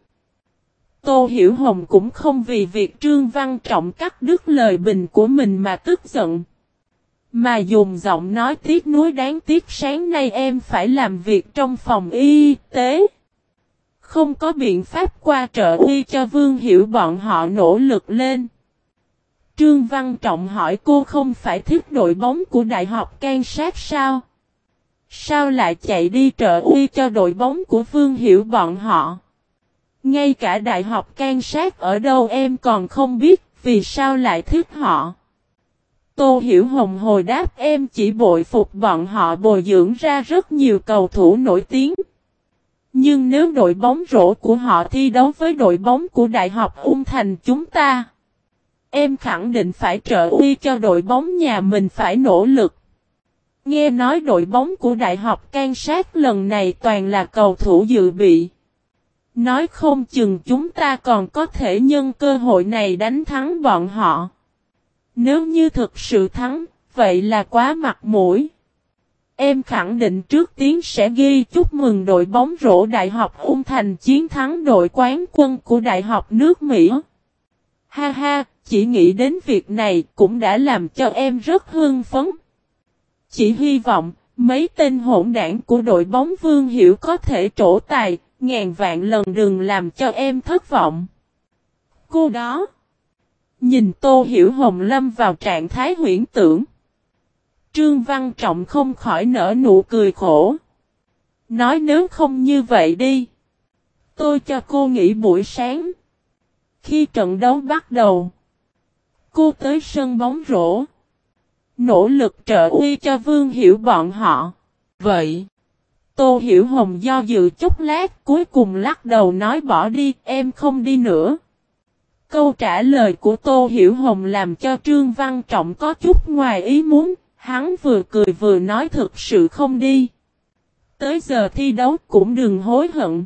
Tô Hiểu Hồng cũng không vì việc Trương Văn Trọng cắt đứt lời bình của mình mà tức giận. Mà dùng giọng nói tiếc nuối đáng tiếc sáng nay em phải làm việc trong phòng y tế. Không có biện pháp qua trợ uy cho Vương Hiểu bọn họ nỗ lực lên. Trương Văn Trọng hỏi cô không phải thích đội bóng của Đại học Kansas sao? Sao lại chạy đi trợ uy cho đội bóng của Vương Hiểu bọn họ? Ngay cả Đại học Kansas ở đâu em còn không biết, vì sao lại thích họ? Tô Hiểu Hồng hồi đáp em chỉ bội phục bọn họ bồi dưỡng ra rất nhiều cầu thủ nổi tiếng. Nhưng nếu đội bóng rổ của họ thi đấu với đội bóng của Đại học Ung Thành chúng ta, em khẳng định phải trợ uy cho đội bóng nhà mình phải nỗ lực. Nghe nói đội bóng của Đại học Kansas lần này toàn là cầu thủ dự bị. Nói không chừng chúng ta còn có thể nhân cơ hội này đánh thắng bọn họ. Nếu như thực sự thắng, vậy là quá mặt mũi. Em khẳng định trước tiên sẽ ghi chúc mừng đội bóng rổ Đại học Ung Thành chiến thắng đội quán quân của Đại học nước Mỹ. Ha ha, chỉ nghĩ đến việc này cũng đã làm cho em rất hưng phấn. Chỉ hy vọng mấy tên hỗn đảng của đội bóng Vương Hiểu có thể trổ tài, ngàn vạn lần đừng làm cho em thất vọng. Cô đó. Nhìn Tô Hiểu Hồng lâm vào trạng thái huyễn tưởng. Trương Văn Trọng không khỏi nở nụ cười khổ. Nói nếu không như vậy đi. Tôi cho cô nghỉ buổi sáng. Khi trận đấu bắt đầu, cô tới sân bóng rổ. Nỗ lực trợ uy cho Vương Hiểu bọn họ. Vậy, Tô Hiểu Hồng do dự chốc lát, cuối cùng lắc đầu nói bỏ đi, em không đi nữa. Câu trả lời của Tô Hiểu Hồng làm cho Trương Văn Trọng có chút ngoài ý muốn, hắn vừa cười vừa nói thực sự không đi. Tới giờ thi đấu cũng đừng hối hận.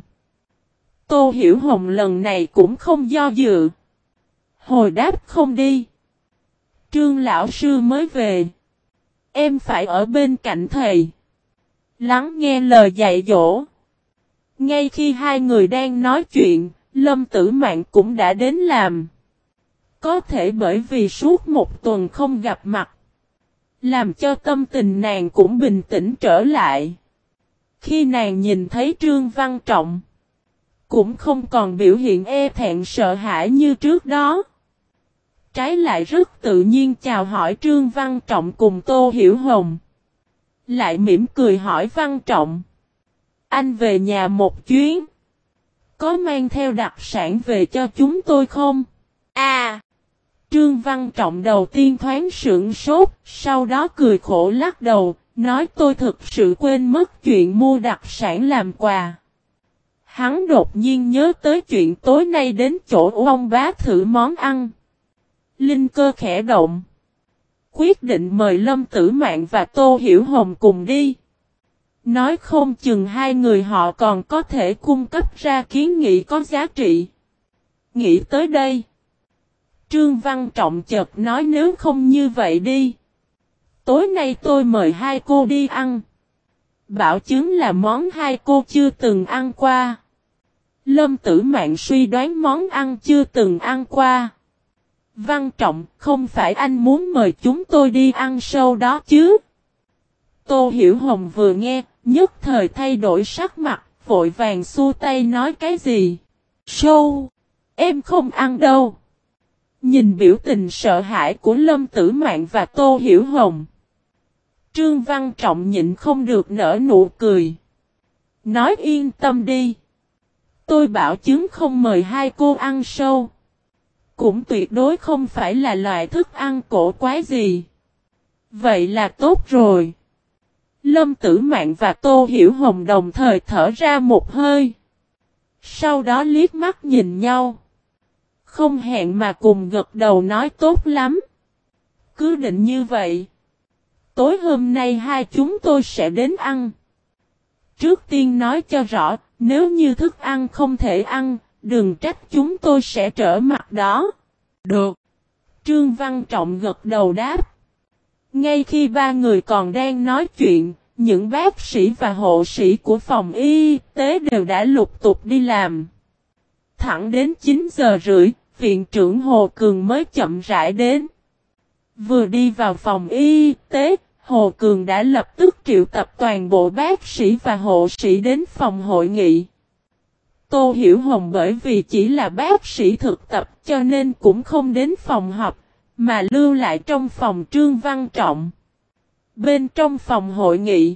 Tô Hiểu Hồng lần này cũng không do dự. Hồi đáp không đi. Trương lão sư mới về. Em phải ở bên cạnh thầy. Lắng nghe lời dạy dỗ. Ngay khi hai người đang nói chuyện, Lâm Tử Mạn cũng đã đến làm. Có thể bởi vì suốt một tuần không gặp mặt, làm cho tâm tình nàng cũng bình tĩnh trở lại. Khi nàng nhìn thấy Trương Văn Trọng, cũng không còn biểu hiện e thẹn sợ hãi như trước đó. Trái lại rất tự nhiên chào hỏi Trương Văn Trọng cùng Tô Hiểu Hồng. Lại mỉm cười hỏi Văn Trọng. Anh về nhà một chuyến. Có mang theo đặc sản về cho chúng tôi không? À! Trương Văn Trọng đầu tiên thoáng sững sốt, sau đó cười khổ lắc đầu, nói tôi thực sự quên mất chuyện mua đặc sản làm quà. Hắn đột nhiên nhớ tới chuyện tối nay đến chỗ ông bá thử món ăn. Linh cơ khẽ động. Quyết định mời Lâm Tử Mạn và Tô Hiểu Hồng cùng đi. Nói không chừng hai người họ còn có thể cung cấp ra kiến nghị có giá trị. Nghĩ tới đây, Trương Văn Trọng chợt nói nếu không như vậy đi. Tối nay tôi mời hai cô đi ăn. Bảo chứng là món hai cô chưa từng ăn qua. Lâm Tử Mạn suy đoán món ăn chưa từng ăn qua. Văn Trọng, không phải anh muốn mời chúng tôi đi ăn sâu đó chứ? Tô Hiểu Hồng vừa nghe, nhất thời thay đổi sắc mặt, vội vàng xua tay nói cái gì? Sâu? Em không ăn đâu. Nhìn biểu tình sợ hãi của Lâm Tử Mạn và Tô Hiểu Hồng, Trương Văn Trọng nhịn không được nở nụ cười. Nói yên tâm đi. Tôi bảo chứng không mời hai cô ăn sâu. Cũng tuyệt đối không phải là loại thức ăn cổ quái gì. Vậy là tốt rồi. Lâm Tử Mạn và Tô Hiểu Hồng đồng thời thở ra một hơi. Sau đó liếc mắt nhìn nhau. Không hẹn mà cùng gật đầu nói tốt lắm. Cứ định như vậy. Tối hôm nay hai chúng tôi sẽ đến ăn. Trước tiên nói cho rõ, nếu như thức ăn không thể ăn, đừng trách chúng tôi sẽ trở mặt đó. Được. Trương Văn Trọng gật đầu đáp. Ngay khi ba người còn đang nói chuyện, những bác sĩ và hộ sĩ của phòng y tế đều đã lục tục đi làm. Thẳng đến chín giờ rưỡi, viện trưởng Hồ Cường mới chậm rãi đến. Vừa đi vào phòng y tế, Hồ Cường đã lập tức triệu tập toàn bộ bác sĩ và hộ sĩ đến phòng hội nghị. Tô Hiểu Hồng bởi vì chỉ là bác sĩ thực tập cho nên cũng không đến phòng họp, mà lưu lại trong phòng Trương Văn Trọng. Bên trong phòng hội nghị,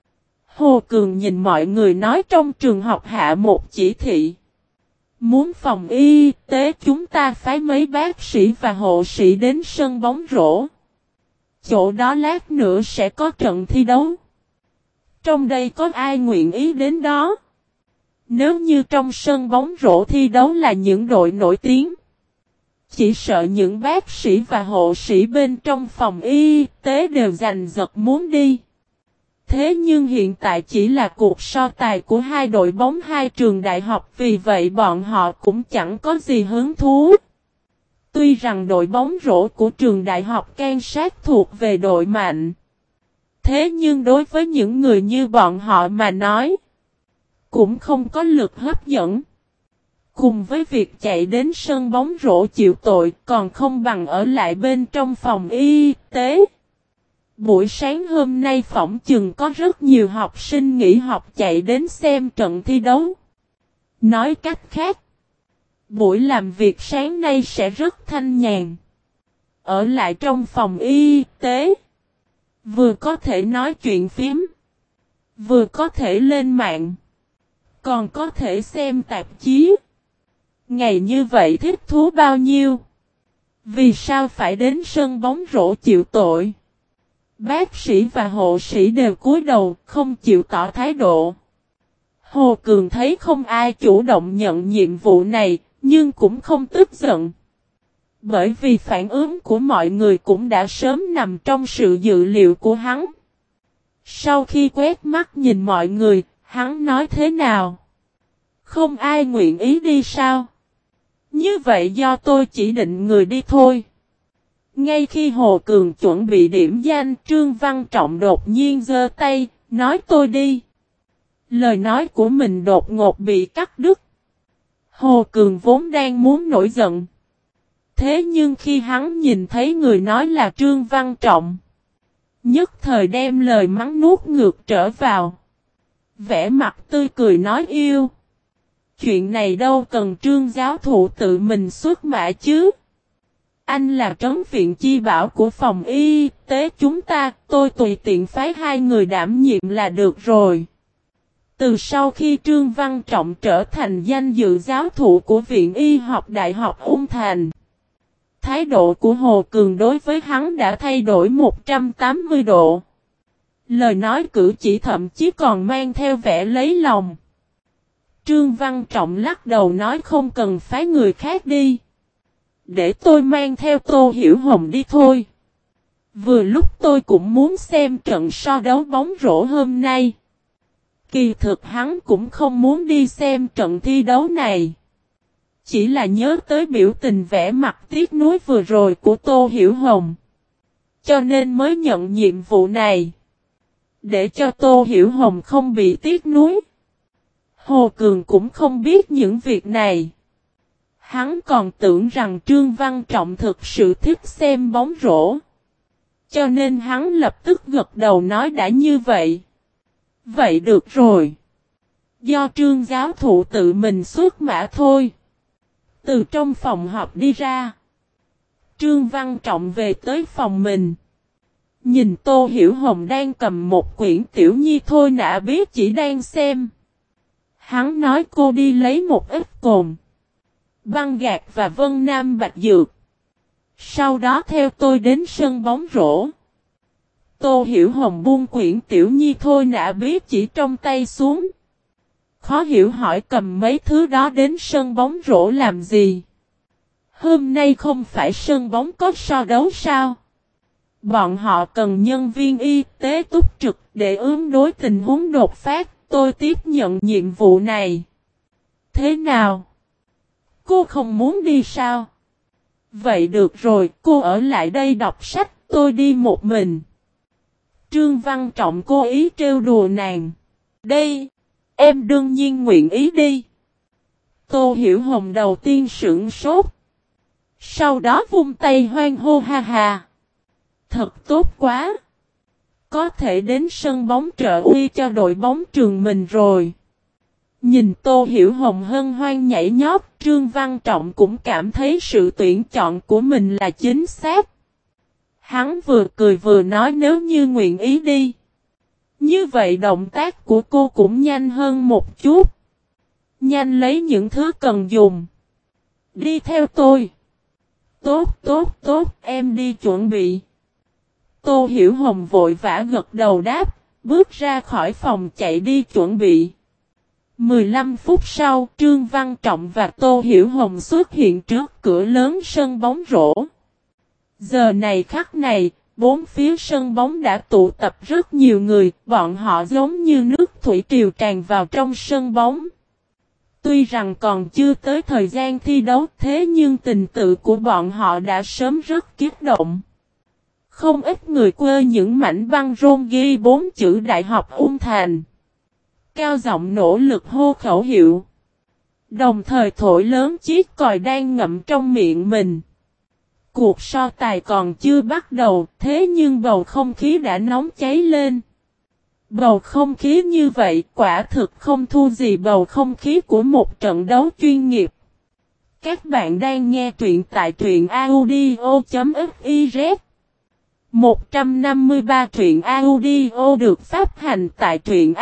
Hồ Cường nhìn mọi người nói trong trường học hạ một chỉ thị. Muốn phòng y tế chúng ta phái mấy bác sĩ và hộ sĩ đến sân bóng rổ. Chỗ đó lát nữa sẽ có trận thi đấu. Trong đây có ai nguyện ý đến đó? Nếu như trong sân bóng rổ thi đấu là những đội nổi tiếng, chỉ sợ những bác sĩ và hộ sĩ bên trong phòng y tế đều giành giật muốn đi. Thế nhưng hiện tại chỉ là cuộc so tài của hai đội bóng hai trường đại học, vì vậy bọn họ cũng chẳng có gì hứng thú. Tuy rằng đội bóng rổ của trường đại học Kansas thuộc về đội mạnh, thế nhưng đối với những người như bọn họ mà nói, cũng không có lực hấp dẫn. Cùng với việc chạy đến sân bóng rổ chịu tội còn không bằng ở lại bên trong phòng y tế. Buổi sáng hôm nay phỏng chừng có rất nhiều học sinh nghỉ học chạy đến xem trận thi đấu. Nói cách khác, buổi làm việc sáng nay sẽ rất thanh nhàn. Ở lại trong phòng y tế, vừa có thể nói chuyện phím, vừa có thể lên mạng, còn có thể xem tạp chí. Ngày như vậy thích thú bao nhiêu? Vì sao phải đến sân bóng rổ chịu tội? Bác sĩ và hộ sĩ đều cúi đầu, không chịu tỏ thái độ. Hồ Cường thấy không ai chủ động nhận nhiệm vụ này, nhưng cũng không tức giận. Bởi vì phản ứng của mọi người cũng đã sớm nằm trong sự dự liệu của hắn. Sau khi quét mắt nhìn mọi người, hắn nói thế nào? Không ai nguyện ý đi sao? Như vậy do tôi chỉ định người đi thôi. Ngay khi Hồ Cường chuẩn bị điểm danh, Trương Văn Trọng đột nhiên giơ tay, nói tôi đi. Lời nói của mình đột ngột bị cắt đứt. Hồ Cường vốn đang muốn nổi giận. Thế nhưng khi hắn nhìn thấy người nói là Trương Văn Trọng, nhất thời đem lời mắng nuốt ngược trở vào. Vẻ mặt tươi cười nói yêu. Chuyện này đâu cần Trương giáo thụ tự mình xuất mã chứ. Anh là trấn viện chi bảo của phòng y tế chúng ta, tôi tùy tiện phái hai người đảm nhiệm là được rồi. Từ sau khi Trương Văn Trọng trở thành danh dự giáo thụ của Viện Y học Đại học Ung Thành, thái độ của Hồ Cường đối với hắn đã thay đổi một trăm tám mươi độ. Lời nói cử chỉ thậm chí còn mang theo vẻ lấy lòng. Trương Văn Trọng lắc đầu nói không cần phái người khác đi. Để tôi mang theo Tô Hiểu Hồng đi thôi. Vừa lúc tôi cũng muốn xem trận so đấu bóng rổ hôm nay. Kỳ thực hắn cũng không muốn đi xem trận thi đấu này. Chỉ là nhớ tới biểu tình vẻ mặt tiếc nuối vừa rồi của Tô Hiểu Hồng. Cho nên mới nhận nhiệm vụ này. Để cho Tô Hiểu Hồng không bị tiếc nuối. Hồ Cường cũng không biết những việc này. Hắn còn tưởng rằng Trương Văn Trọng thực sự thích xem bóng rổ. Cho nên hắn lập tức gật đầu nói đã như vậy. Vậy được rồi. Do Trương giáo thụ tự mình xuất mã thôi. Từ trong phòng họp đi ra. Trương Văn Trọng về tới phòng mình. Nhìn Tô Hiểu Hồng đang cầm một quyển tiểu nhi thôi nã biết chỉ đang xem. Hắn nói cô đi lấy một ít cồn, băng gạc và Vân Nam Bạch Dược. Sau đó theo tôi đến sân bóng rổ. Tô Hiểu Hồng buông quyển tiểu nhi thôi nã biết chỉ trong tay xuống. Khó hiểu hỏi cầm mấy thứ đó đến sân bóng rổ làm gì? Hôm nay không phải sân bóng có so đấu sao? Bọn họ cần nhân viên y tế túc trực để ứng đối tình huống đột phát, tôi tiếp nhận nhiệm vụ này. Thế nào? Cô không muốn đi sao? Vậy được rồi, cô ở lại đây đọc sách, tôi đi một mình. Trương Văn Trọng cố ý trêu đùa nàng. Đây, em đương nhiên nguyện ý đi. Tô Hiểu Hồng đầu tiên sửng sốt. Sau đó vung tay hoan hô ha ha. Thật tốt quá. Có thể đến sân bóng trợ uy cho đội bóng trường mình rồi. Nhìn Tô Hiểu Hồng hân hoan nhảy nhót, Trương Văn Trọng cũng cảm thấy sự tuyển chọn của mình là chính xác. Hắn vừa cười vừa nói nếu như nguyện ý đi. Như vậy động tác của cô cũng nhanh hơn một chút. Nhanh lấy những thứ cần dùng. Đi theo tôi. Tốt tốt tốt em đi chuẩn bị. Tô Hiểu Hồng vội vã gật đầu đáp, bước ra khỏi phòng chạy đi chuẩn bị. mười lăm phút sau, Trương Văn Trọng và Tô Hiểu Hồng xuất hiện trước cửa lớn sân bóng rổ. Giờ này khắc này, bốn phía sân bóng đã tụ tập rất nhiều người, bọn họ giống như nước thủy triều tràn vào trong sân bóng. Tuy rằng còn chưa tới thời gian thi đấu thế nhưng tình tự của bọn họ đã sớm rất kích động. Không ít người quơ những mảnh băng rôn ghi bốn chữ Đại học Ung Thành. Cao giọng nỗ lực hô khẩu hiệu. Đồng thời thổi lớn chiếc còi đang ngậm trong miệng mình. Cuộc so tài còn chưa bắt đầu, thế nhưng bầu không khí đã nóng cháy lên. Bầu không khí như vậy quả thực không thua gì bầu không khí của một trận đấu chuyên nghiệp. Các bạn đang nghe truyện tại truyện audio.fiz. một trăm năm mươi ba truyện audio được phát hành tại truyện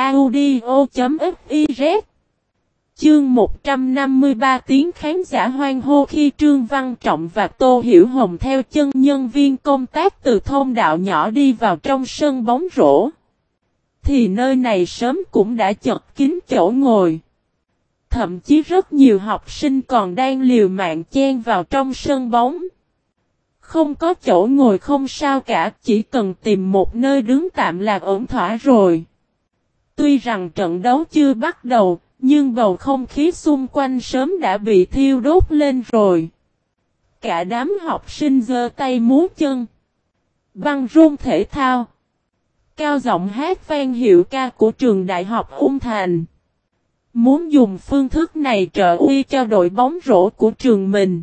audio.fiz. Chương một trăm năm mươi ba tiếng khán giả hoan hô khi Trương Văn Trọng và Tô Hiểu Hồng theo chân nhân viên công tác từ thôn đạo nhỏ đi vào trong sân bóng rổ. thì nơi này sớm cũng đã chật kín chỗ ngồi. Thậm chí rất nhiều học sinh còn đang liều mạng chen vào trong sân bóng. Không có chỗ ngồi không sao cả, chỉ cần tìm một nơi đứng tạm là ổn thỏa rồi. Tuy rằng trận đấu chưa bắt đầu, nhưng bầu không khí xung quanh sớm đã bị thiêu đốt lên rồi. Cả đám học sinh giơ tay múa chân. Băng rôn thể thao. Cao giọng hát vang hiệu ca của trường đại học Ung Thành. Muốn dùng phương thức này trợ uy cho đội bóng rổ của trường mình.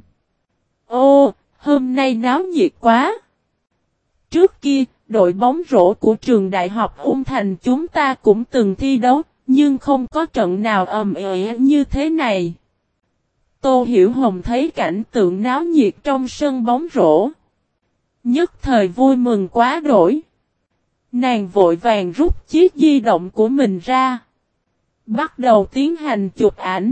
Ô, hôm nay náo nhiệt quá. Trước kia, đội bóng rổ của trường đại học Ung Thành chúng ta cũng từng thi đấu, nhưng không có trận nào ầm ĩ như thế này. Tô Hiểu Hồng thấy cảnh tượng náo nhiệt trong sân bóng rổ. Nhất thời vui mừng quá đổi. Nàng vội vàng rút chiếc di động của mình ra. Bắt đầu tiến hành chụp ảnh.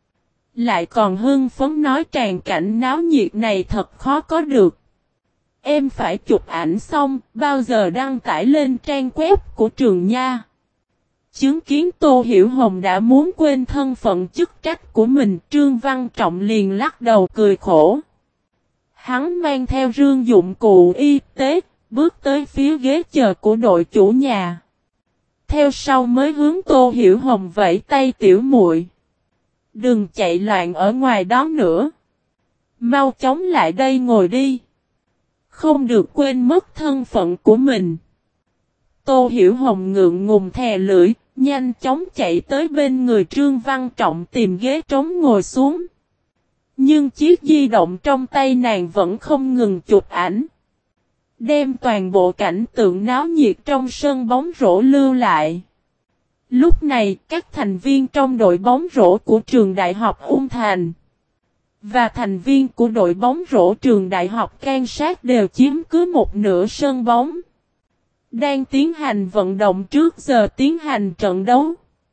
Lại còn hưng phấn nói tràn cảnh náo nhiệt này thật khó có được. Em phải chụp ảnh xong, bao giờ đăng tải lên trang web của trường nha. Chứng kiến Tô Hiểu Hồng đã muốn quên thân phận chức trách của mình, Trương Văn Trọng liền lắc đầu cười khổ. Hắn mang theo rương dụng cụ y tế, bước tới phía ghế chờ của đội chủ nhà. Theo sau mới hướng Tô Hiểu Hồng vẫy tay tiểu muội. Đừng chạy loạn ở ngoài đó nữa. Mau chóng lại đây ngồi đi. Không được quên mất thân phận của mình. Tô Hiểu Hồng ngượng ngùng thè lưỡi, nhanh chóng chạy tới bên người Trương Văn Trọng tìm ghế trống ngồi xuống. Nhưng chiếc di động trong tay nàng vẫn không ngừng chụp ảnh. Đem toàn bộ cảnh tượng náo nhiệt trong sân bóng rổ lưu lại. Lúc này, các thành viên trong đội bóng rổ của trường đại học Ung Thành và thành viên của đội bóng rổ trường đại học Kansas đều chiếm cứ một nửa sân bóng. Đang tiến hành vận động trước giờ tiến hành trận đấu.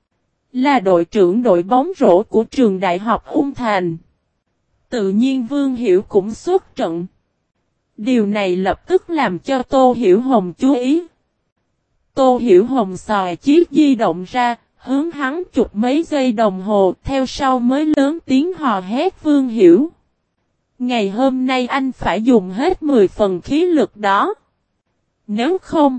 Là đội trưởng đội bóng rổ của trường đại học Ung Thành. Tự nhiên Vương Hiểu cũng xuất trận. Điều này lập tức làm cho Tô Hiểu Hồng chú ý. Tô Hiểu Hồng xòe chiếc di động ra, hướng hắn chụp mấy giây đồng hồ, theo sau mới lớn tiếng hò hét Vương Hiểu. Ngày hôm nay anh phải dùng hết mười phần khí lực đó. Nếu không,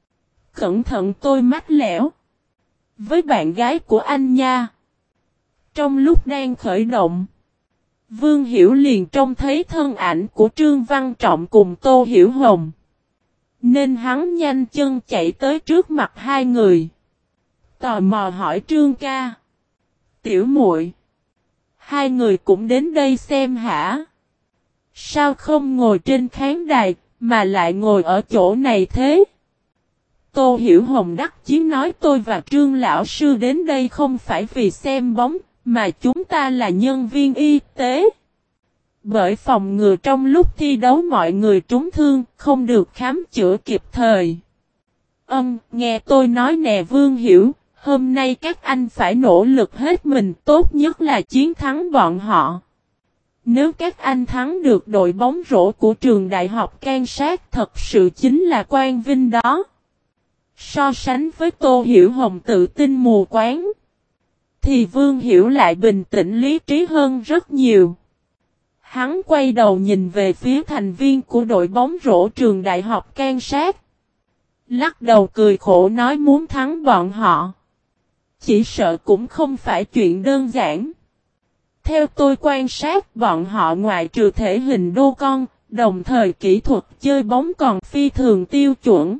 cẩn thận tôi mách lẻo. Với bạn gái của anh nha. Trong lúc đang khởi động, Vương Hiểu liền trông thấy thân ảnh của Trương Văn Trọng cùng Tô Hiểu Hồng. Nên hắn nhanh chân chạy tới trước mặt hai người. Tò mò hỏi Trương ca. Tiểu muội, hai người cũng đến đây xem hả? Sao không ngồi trên khán đài, mà lại ngồi ở chỗ này thế? Tô Hiểu Hồng đắc chí nói tôi và Trương lão sư đến đây không phải vì xem bóng, mà chúng ta là nhân viên y tế. Bởi phòng ngừa trong lúc thi đấu mọi người trúng thương, không được khám chữa kịp thời. Ừm, nghe tôi nói nè Vương Hiểu, hôm nay các anh phải nỗ lực hết mình, tốt nhất là chiến thắng bọn họ. Nếu các anh thắng được đội bóng rổ của trường đại học Kansas thật sự chính là quang vinh đó. So sánh với Tô Hiểu Hồng tự tin mù quáng, thì Vương Hiểu lại bình tĩnh lý trí hơn rất nhiều. Hắn quay đầu nhìn về phía thành viên của đội bóng rổ trường đại học Kansas. Lắc đầu cười khổ nói muốn thắng bọn họ. Chỉ sợ cũng không phải chuyện đơn giản. Theo tôi quan sát bọn họ ngoại trừ thể hình đô con, đồng thời kỹ thuật chơi bóng còn phi thường tiêu chuẩn.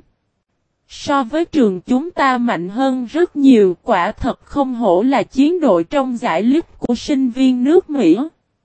So với trường chúng ta mạnh hơn rất nhiều, quả thật không hổ là chiến đội trong giải lít của sinh viên nước Mỹ.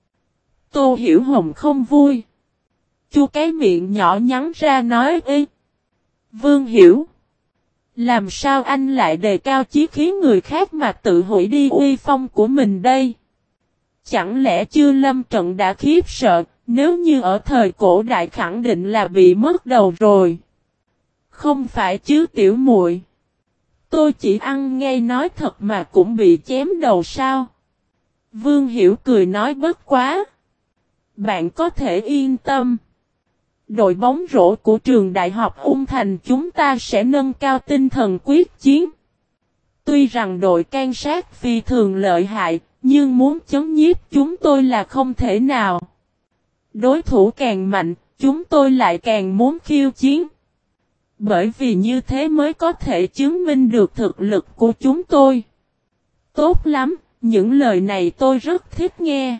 Tô Hiểu Hồng không vui. Chu cái miệng nhỏ nhắn ra nói ê. Vương Hiểu. Làm sao anh lại đề cao chí khí người khác mà tự hủy đi uy phong của mình đây? Chẳng lẽ chưa lâm trận đã khiếp sợ, nếu như ở thời cổ đại khẳng định là bị mất đầu rồi. Không phải chứ tiểu muội. Tôi chỉ ăn ngay nói thật mà cũng bị chém đầu sao? Vương Hiểu cười nói bất quá. Bạn có thể yên tâm. Đội bóng rổ của trường đại học Ung Thành chúng ta sẽ nâng cao tinh thần quyết chiến. Tuy rằng đội can sát phi thường lợi hại, nhưng muốn chấn nhiếp chúng tôi là không thể nào. Đối thủ càng mạnh, chúng tôi lại càng muốn khiêu chiến. Bởi vì như thế mới có thể chứng minh được thực lực của chúng tôi. Tốt lắm, những lời này tôi rất thích nghe.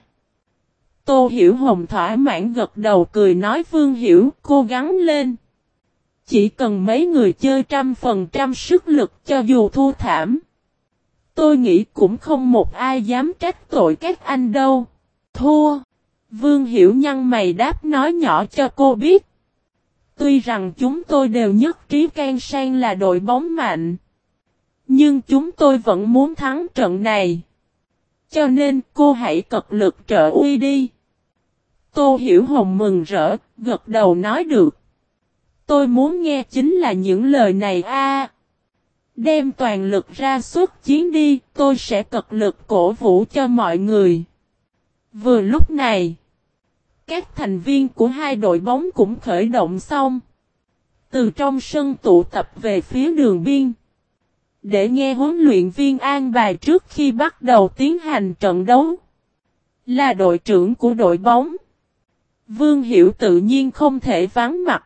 Tô Hiểu Hồng thỏa mãn gật đầu cười nói Vương Hiểu cố gắng lên. Chỉ cần mấy người chơi trăm phần trăm sức lực cho dù thua thảm. Tôi nghĩ cũng không một ai dám trách tội các anh đâu. Thua. Vương Hiểu nhăn mày đáp nói nhỏ cho cô biết. Tuy rằng chúng tôi đều nhất trí Can Sang là đội bóng mạnh. Nhưng chúng tôi vẫn muốn thắng trận này. Cho nên cô hãy cật lực trợ uy đi. Tô Hiểu Hồng mừng rỡ, gật đầu nói được. Tôi muốn nghe chính là những lời này a. Đem toàn lực ra xuất chiến đi, tôi sẽ cật lực cổ vũ cho mọi người. Vừa lúc này, các thành viên của hai đội bóng cũng khởi động xong. Từ trong sân tụ tập về phía đường biên. Để nghe huấn luyện viên an bài trước khi bắt đầu tiến hành trận đấu. Là đội trưởng của đội bóng. Vương Hiểu tự nhiên không thể vắng mặt.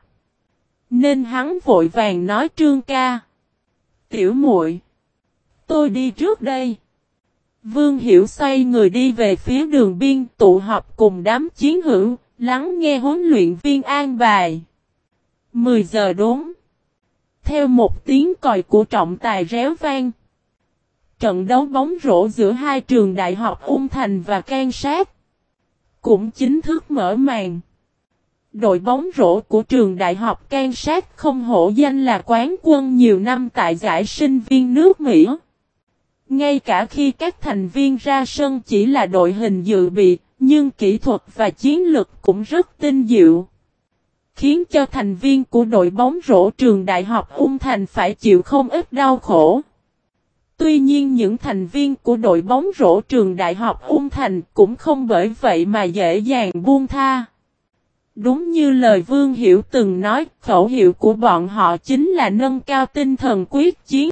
Nên hắn vội vàng nói Trương ca. Tiểu muội, tôi đi trước đây. Vương Hiểu xoay người đi về phía đường biên tụ họp cùng đám chiến hữu, lắng nghe huấn luyện viên an bài. mười giờ đúng. Theo một tiếng còi của trọng tài réo vang. Trận đấu bóng rổ giữa hai trường đại học Ung Thành và Can Sát cũng chính thức mở màn. Đội bóng rổ của trường đại học Can Sát không hổ danh là quán quân nhiều năm tại giải sinh viên nước Mỹ. Ngay cả khi các thành viên ra sân chỉ là đội hình dự bị, nhưng kỹ thuật và chiến lực cũng rất tinh diệu. Khiến cho thành viên của đội bóng rổ trường đại học Ung Thành phải chịu không ít đau khổ. Tuy nhiên những thành viên của đội bóng rổ trường đại học Ung Thành cũng không bởi vậy mà dễ dàng buông tha. Đúng như lời Vương Hiểu từng nói, khẩu hiệu của bọn họ chính là nâng cao tinh thần quyết chiến.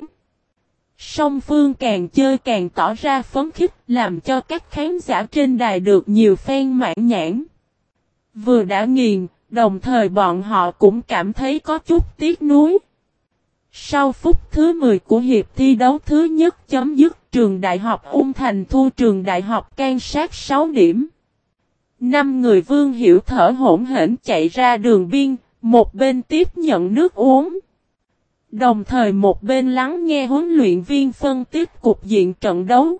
Song phương càng chơi càng tỏ ra phấn khích, làm cho các khán giả trên đài được nhiều phen mãn nhãn. Vừa đã nghiền, đồng thời bọn họ cũng cảm thấy có chút tiếc nuối. Sau phút thứ mười của hiệp thi đấu thứ nhất chấm dứt, trường đại học Ung Thành thua trường đại học Can Sát sáu điểm. Năm người Vương Hiểu thở hổn hển chạy ra đường biên, một bên tiếp nhận nước uống. Đồng thời một bên lắng nghe huấn luyện viên phân tích cục diện trận đấu.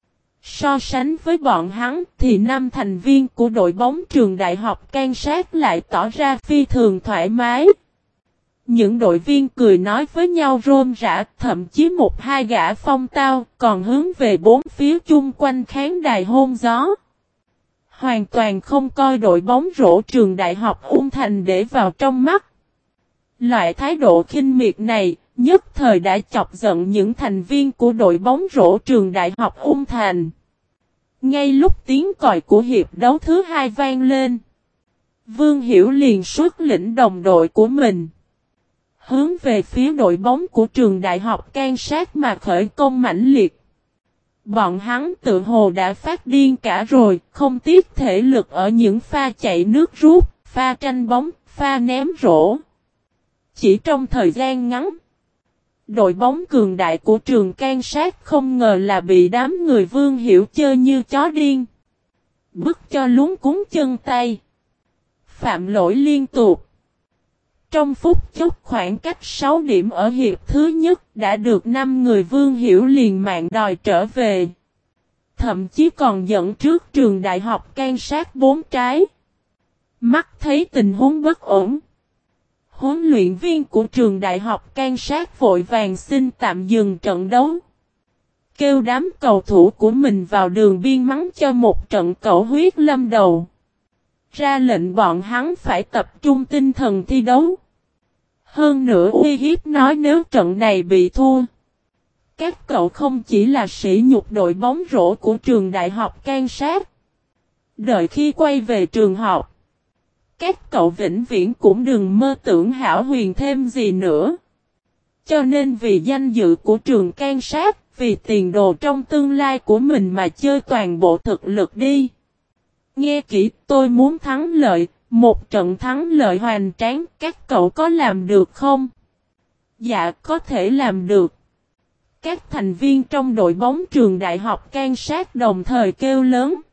So sánh với bọn hắn thì năm thành viên của đội bóng trường đại học Can Sát lại tỏ ra phi thường thoải mái. Những đội viên cười nói với nhau rôm rã, thậm chí một hai gã phong tao còn hướng về bốn phía chung quanh khán đài hôn gió. Hoàn toàn không coi đội bóng rổ trường đại học Ung Thành để vào trong mắt. Loại thái độ khinh miệt này, nhất thời đã chọc giận những thành viên của đội bóng rổ trường đại học Ung Thành. Ngay lúc tiếng còi của hiệp đấu thứ hai vang lên, Vương Hiểu liền xuất lĩnh đồng đội của mình. Hướng về phía đội bóng của trường đại học Can Sát mà khởi công mãnh liệt. Bọn hắn tự hồ đã phát điên cả rồi, không tiếc thể lực ở những pha chạy nước rút, pha tranh bóng, pha ném rổ. Chỉ trong thời gian ngắn, đội bóng cường đại của trường Can Sát không ngờ là bị đám người Vương Hiểu chơi như chó điên. Bức cho luống cuống chân tay. Phạm lỗi liên tục. Trong phút chốc khoảng cách sáu điểm ở hiệp thứ nhất đã được năm người Vương Hiểu liền mạng đòi trở về. Thậm chí còn dẫn trước trường đại học Can Sát bốn trái. Mắt thấy tình huống bất ổn. Huấn luyện viên của trường đại học Can Sát vội vàng xin tạm dừng trận đấu. Kêu đám cầu thủ của mình vào đường biên mắng cho một trận cẩu huyết lâm đầu. Ra lệnh bọn hắn phải tập trung tinh thần thi đấu. Hơn nữa uy hiếp nói nếu trận này bị thua. Các cậu không chỉ là sỉ nhục đội bóng rổ của trường đại học Can Sát. Đợi khi quay về trường học. Các cậu vĩnh viễn cũng đừng mơ tưởng hão huyền thêm gì nữa. Cho nên vì danh dự của trường Can Sát, Vì tiền đồ trong tương lai của mình mà chơi toàn bộ thực lực đi. Nghe kỹ, tôi muốn thắng lợi, một trận thắng lợi hoành tráng, các cậu có làm được không? Dạ, có thể làm được. Các thành viên trong đội bóng trường đại học Kansas đồng thời kêu lớn.